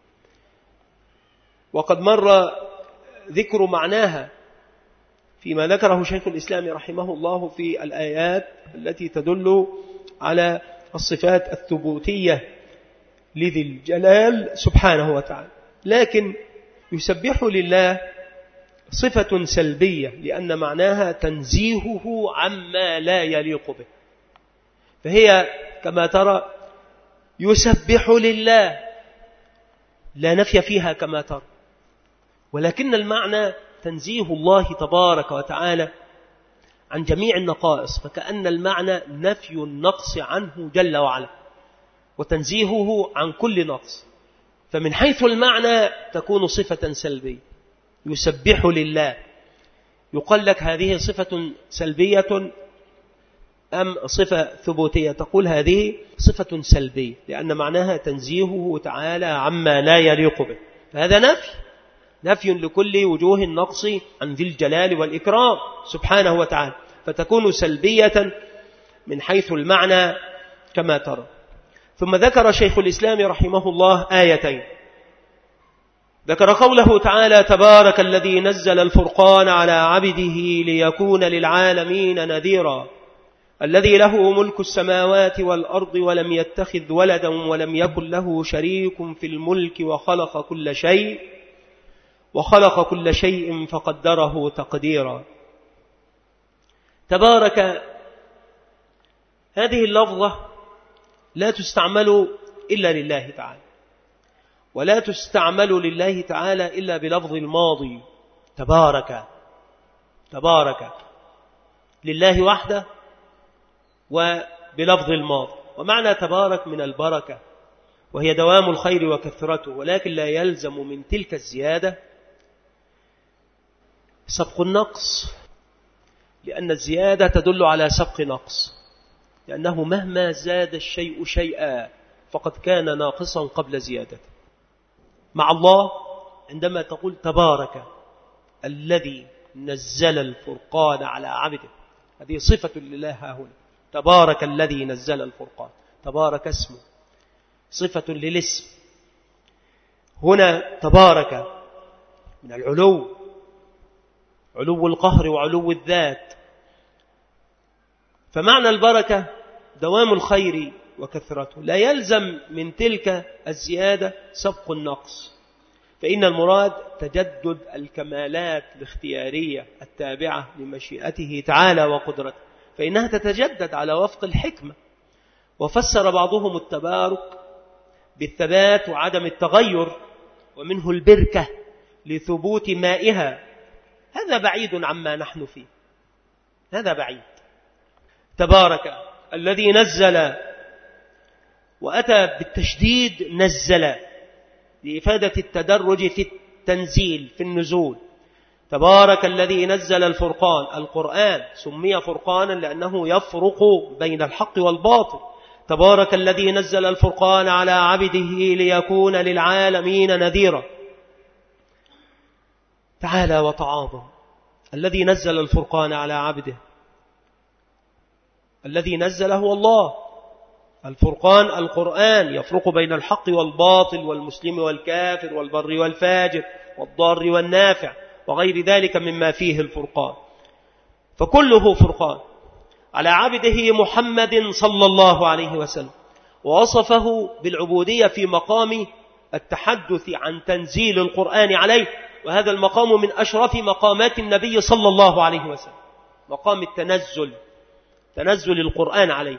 وقد مر ذكر معناها فيما ذكره شيخ الإسلام رحمه الله في الآيات التي تدل على الصفات الثبوتية لذي الجلال سبحانه وتعالى. لكن يسبح لله صفة سلبية لأن معناها تنزيهه عما لا يليق به، فهي كما ترى يسبح لله لا نفي فيها كما ترى، ولكن المعنى تنزيه الله تبارك وتعالى عن جميع النقائص، فكأن المعنى نفي النقص عنه جل وعلا وتنزيهه عن كل نقص. فمن حيث المعنى تكون صفة سلبية، يسبح لله. يقول لك هذه صفة سلبية أم صفة ثبوتية؟ تقول هذه صفة سلبية لأن معناها تنزيهه تعالى عما لا يليق به، فهذا نفي نفي لكل وجوه النقص عن ذي الجلال والإكرام سبحانه وتعالى، فتكون سلبية من حيث المعنى كما ترى. ثم ذكر شيخ الإسلام رحمه الله آيتين، ذكر قوله تعالى تبارك الذي نزل الفرقان على عبده ليكون للعالمين نذيرا، الذي له ملك السماوات والأرض ولم يتخذ ولدا ولم يكن له شريك في الملك وخلق كل شيء وخلق كل شيء فقدره تقديرا. تبارك هذه اللفظة لا تستعمل إلا لله تعالى، ولا تستعمل لله تعالى إلا بلفظ الماضي تبارك، تبارك لله وحده وبلفظ الماضي. ومعنى تبارك من البركة وهي دوام الخير وكثرته، ولكن لا يلزم من تلك الزيادة سبق النقص، لأن الزيادة تدل على سبق نقص، لأنه مهما زاد الشيء شيئا فقد كان ناقصا قبل زيادته. مع الله عندما تقول تبارك الذي نزل الفرقان على عبده، هذه صفة لله ها هنا، تبارك الذي نزل الفرقان، تبارك اسمه صفة للاسم. هنا تبارك من العلو، علو القهر وعلو الذات، فمعنى البركة دوام الخير وكثرته، لا يلزم من تلك الزيادة سبق النقص، فإن المراد تجدد الكمالات الاختيارية التابعة لمشيئته تعالى وقدرته، فإنها تتجدد على وفق الحكمة. وفسر بعضهم التبارك بالثبات وعدم التغير، ومنه البركة لثبوت مائها، هذا بعيد عما نحن فيه، هذا بعيد. تبارك الذي نزل، وأتى بالتشديد نزل لإفادة التدرج في التنزيل في النزول. تبارك الذي نزل الفرقان، القرآن سمي فرقانا لأنه يفرق بين الحق والباطل. تبارك الذي نزل الفرقان على عبده ليكون للعالمين نذيرا. تعالى وتعاظم الذي نزل الفرقان على عبده. الذي نزل هو الله. الفرقان القرآن يفرق بين الحق والباطل والمسلم والكافر والبر والفاجر والضار والنافع وغير ذلك مما فيه الفرقان، فكله فرقان على عبده محمد صلى الله عليه وسلم، ووصفه بالعبودية في مقام التحدث عن تنزيل القرآن عليه، وهذا المقام من أشرف مقامات النبي صلى الله عليه وسلم، مقام التنزل، تنزل القرآن عليه.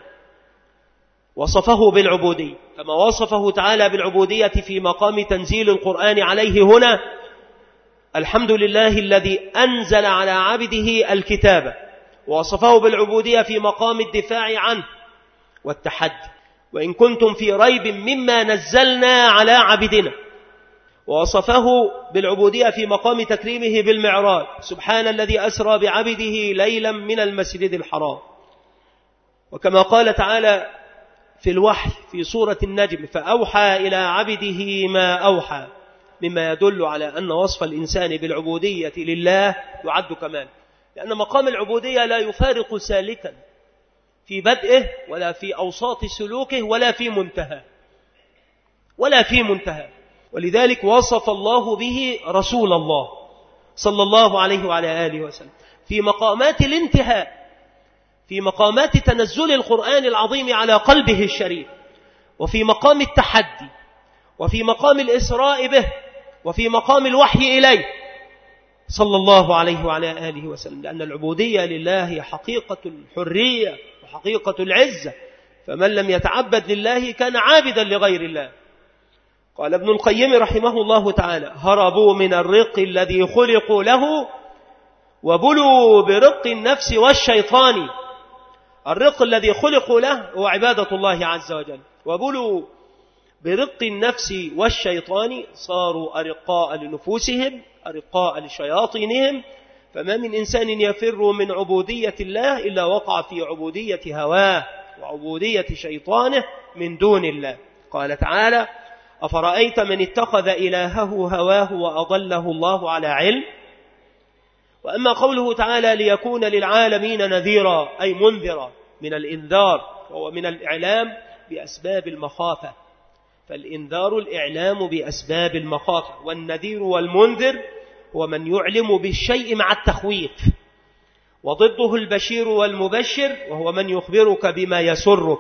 وصفه بالعبودية كما وصفه تعالى بالعبودية في مقام تنزيل القرآن عليه هنا. الحمد لله الذي أنزل على عبده الكتاب، ووصفه بالعبودية في مقام الدفاع عنه والتحدي. وإن كنتم في ريب مما نزلنا على عبدنا، ووصفه بالعبودية في مقام تكريمه بالمعراج. سبحان الذي أسرى بعبده ليلا من المسجد الحرام. وكما قال تعالى في الوحي في سورة النجم: فأوحى إلى عبده ما أوحى، مما يدل على أن وصف الإنسان بالعبودية لله يعد كمال، لأن مقام العبودية لا يفارق سالكا في بدئه ولا في أوساط سلوكه ولا في منتهى ولا في منتهى ولذلك وصف الله به رسول الله صلى الله عليه وعلى آله وسلم في مقامات الانتهاء، في مقامات تنزل القرآن العظيم على قلبه الشريف، وفي مقام التحدي، وفي مقام الإسراء به، وفي مقام الوحي إليه صلى الله عليه وعلى آله وسلم. لأن العبودية لله هي حقيقة الحرية وحقيقة العزة، فمن لم يتعبد لله كان عابدا لغير الله. قال ابن القيم رحمه الله تعالى: هربوا من الرق الذي خلقوا له وبلوا برق النفس والشيطان. الرق الذي خلقوا له هو عبادة الله عز وجل، وبلوا برق النفس والشيطان صاروا أرقاء لنفوسهم أرقاء لشياطينهم. فما من إنسان يفر من عبودية الله إلا وقع في عبودية هواه وعبودية شيطانه من دون الله. قال تعالى: أفرأيت من اتخذ إلهه هواه وأضله الله على علم. وأما قوله تعالى: ليكون للعالمين نذيرا، أي منذرا، من الإنذار، وهو من الإعلام بأسباب المخافة. فالإنذار الإعلام بأسباب المخافة، والنذير والمنذر هو من يعلم بالشيء مع التخويف، وضده البشير والمبشر وهو من يخبرك بما يسرك.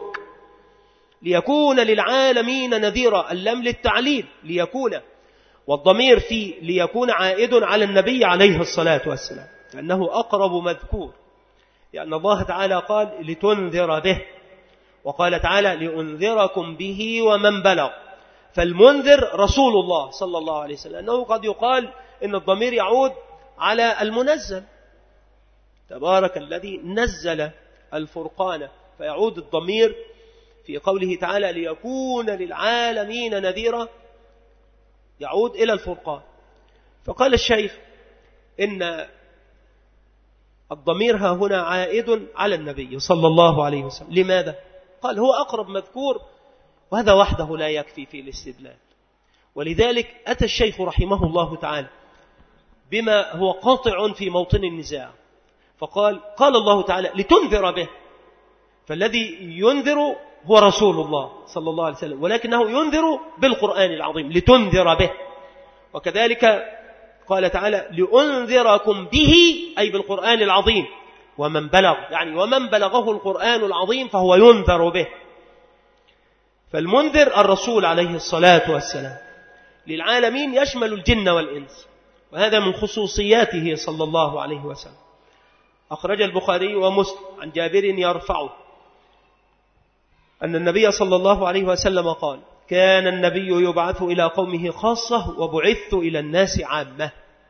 ليكون للعالمين نذيرا، اللام للتعليل، ليكون، والضمير في ليكون عائد على النبي عليه الصلاة والسلام، لأنه أقرب مذكور، لأن الله تعالى قال: لتنذر به، وقال تعالى: لأنذركم به ومن بلغ. فالمنذر رسول الله صلى الله عليه وسلم، لأنه قد يقال إن الضمير يعود على المنزل، تبارك الذي نزل الفرقان، فيعود الضمير في قوله تعالى: ليكون للعالمين نذيرا، يعود إلى الفرقان. فقال الشيخ إن الضمير ها هنا عائد على النبي صلى الله عليه وسلم. لماذا؟ قال: هو أقرب مذكور، وهذا وحده لا يكفي في الاستدلال. ولذلك أتى الشيخ رحمه الله تعالى بما هو قاطع في موطن النزاع، فقال: قال الله تعالى: لتنذر به، فالذي ينذر هو رسول الله صلى الله عليه وسلم، ولكنه ينذر بالقرآن العظيم لتنذر به. وكذلك قال تعالى: لأنذركم به، أي بالقرآن العظيم، ومن بلغ، يعني ومن بلغه القرآن العظيم فهو ينذر به. فالمنذر الرسول عليه الصلاة والسلام للعالمين، يشمل الجن والإنس، وهذا من خصوصياته صلى الله عليه وسلم. أخرج البخاري ومسلم عن جابر يرفعه أن النبي صلى الله عليه وسلم قال: كان النبي يبعث إلى قومه خاصة وبعثت إلى الناس عامة.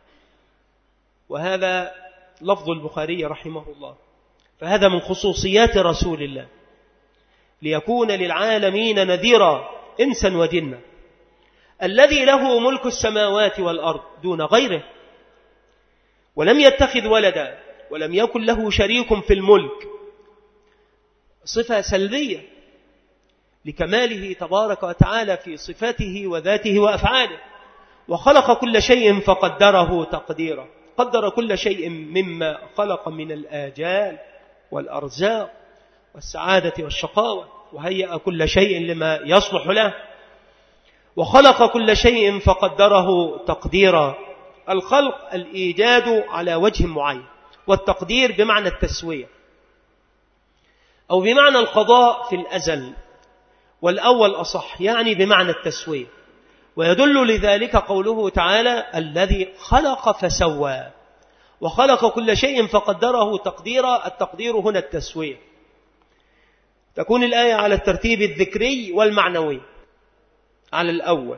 وهذا لفظ البخاري رحمه الله. فهذا من خصوصيات رسول الله، ليكون للعالمين نذيرا إنسا وجنا، الذي له ملك السماوات والأرض دون غيره، ولم يتخذ ولدا ولم يكن له شريك في الملك، صفة سلبية، لكماله تبارك وتعالى في صفاته وذاته وأفعاله. وخلق كل شيء فقدره تقديرا، قدر كل شيء مما خلق من الآجال والأرزاق والسعادة والشقاوة، وهيأ كل شيء لما يصلح له. وخلق كل شيء فقدره تقديرا. الخلق الإيجاد على وجه معين، والتقدير بمعنى التسوية أو بمعنى القضاء في الأزل، والأول أصح، يعني بمعنى التسوية. ويدل لذلك قوله تعالى الذي خلق فسوى، وخلق كل شيء فقدره تقديرا. التقدير هنا التسوية. تكون الآية على الترتيب الذكري والمعنوي على الأول،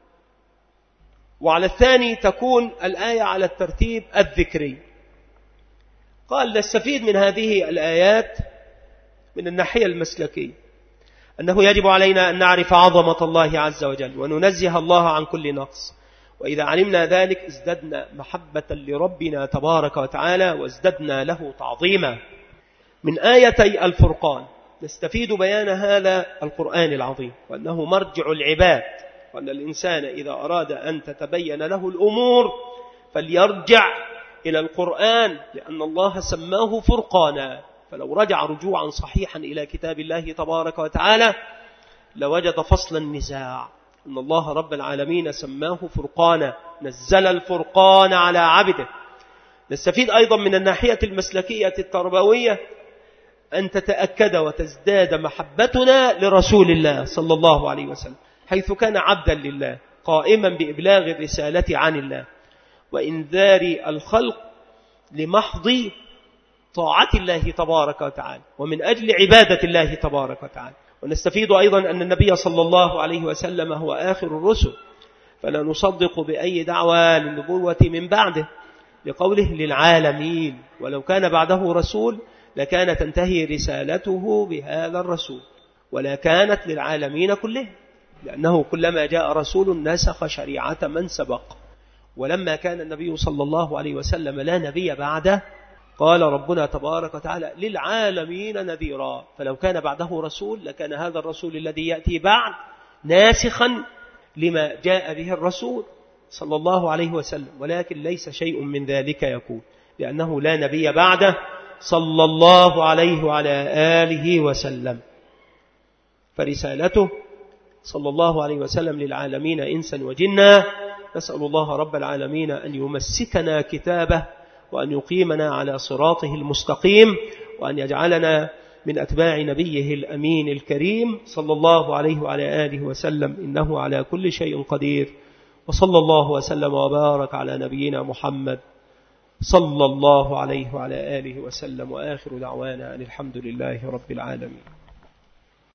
وعلى الثاني تكون الآية على الترتيب الذكري. قال نستفيد من هذه الآيات من الناحية المسلكية أنه يجب علينا أن نعرف عظمة الله عز وجل وننزه الله عن كل نقص، وإذا علمنا ذلك ازددنا محبة لربنا تبارك وتعالى وازددنا له تعظيما. من آيتي الفرقان نستفيد بيان هذا القرآن العظيم، وأنه مرجع العباد، وأن الإنسان إذا أراد أن تتبين له الأمور فليرجع إلى القرآن، لأن الله سماه فرقانا. فلو رجع رجوعا صحيحا إلى كتاب الله تبارك وتعالى لوجد فصل النزاع، أن الله رب العالمين سماه فرقانا، نزل الفرقان على عبده. نستفيد أيضا من الناحية المسلكية التربوية أن تتأكد وتزداد محبتنا لرسول الله صلى الله عليه وسلم، حيث كان عبدا لله قائما بإبلاغ الرسالة عن الله وإنذار الخلق لمحض طاعة الله تبارك وتعالى ومن أجل عبادة الله تبارك وتعالى. ونستفيد أيضا أن النبي صلى الله عليه وسلم هو آخر الرسل، فلا نصدق بأي دعوى للنبوة من بعده، لقوله للعالمين، ولو كان بعده رسول لكان تنتهي رسالته بهذا الرسول، ولا كانت للعالمين كلهم، لأنه كلما جاء رسول نسخ شريعة من سبق. ولما كان النبي صلى الله عليه وسلم لا نبي بعده قال ربنا تبارك وتعالى للعالمين نذيرا، فلو كان بعده رسول لكان هذا الرسول الذي يأتي بعد ناسخا لما جاء به الرسول صلى الله عليه وسلم، ولكن ليس شيء من ذلك يكون، لأنه لا نبي بعده صلى الله عليه وعلى آله وسلم. فرسالته صلى الله عليه وسلم للعالمين إنسا وجنا. نسأل الله رب العالمين أن يمسكنا كتابه، وأن يقيمنا على صراطه المستقيم، وأن يجعلنا من أتباع نبيه الأمين الكريم صلى الله عليه وعلى آله وسلم، إنه على كل شيء قدير. وصلى الله وسلم وبارك على نبينا محمد صلى الله عليه وعلى آله وسلم، وآخر دعوانا أن الحمد لله رب العالمين.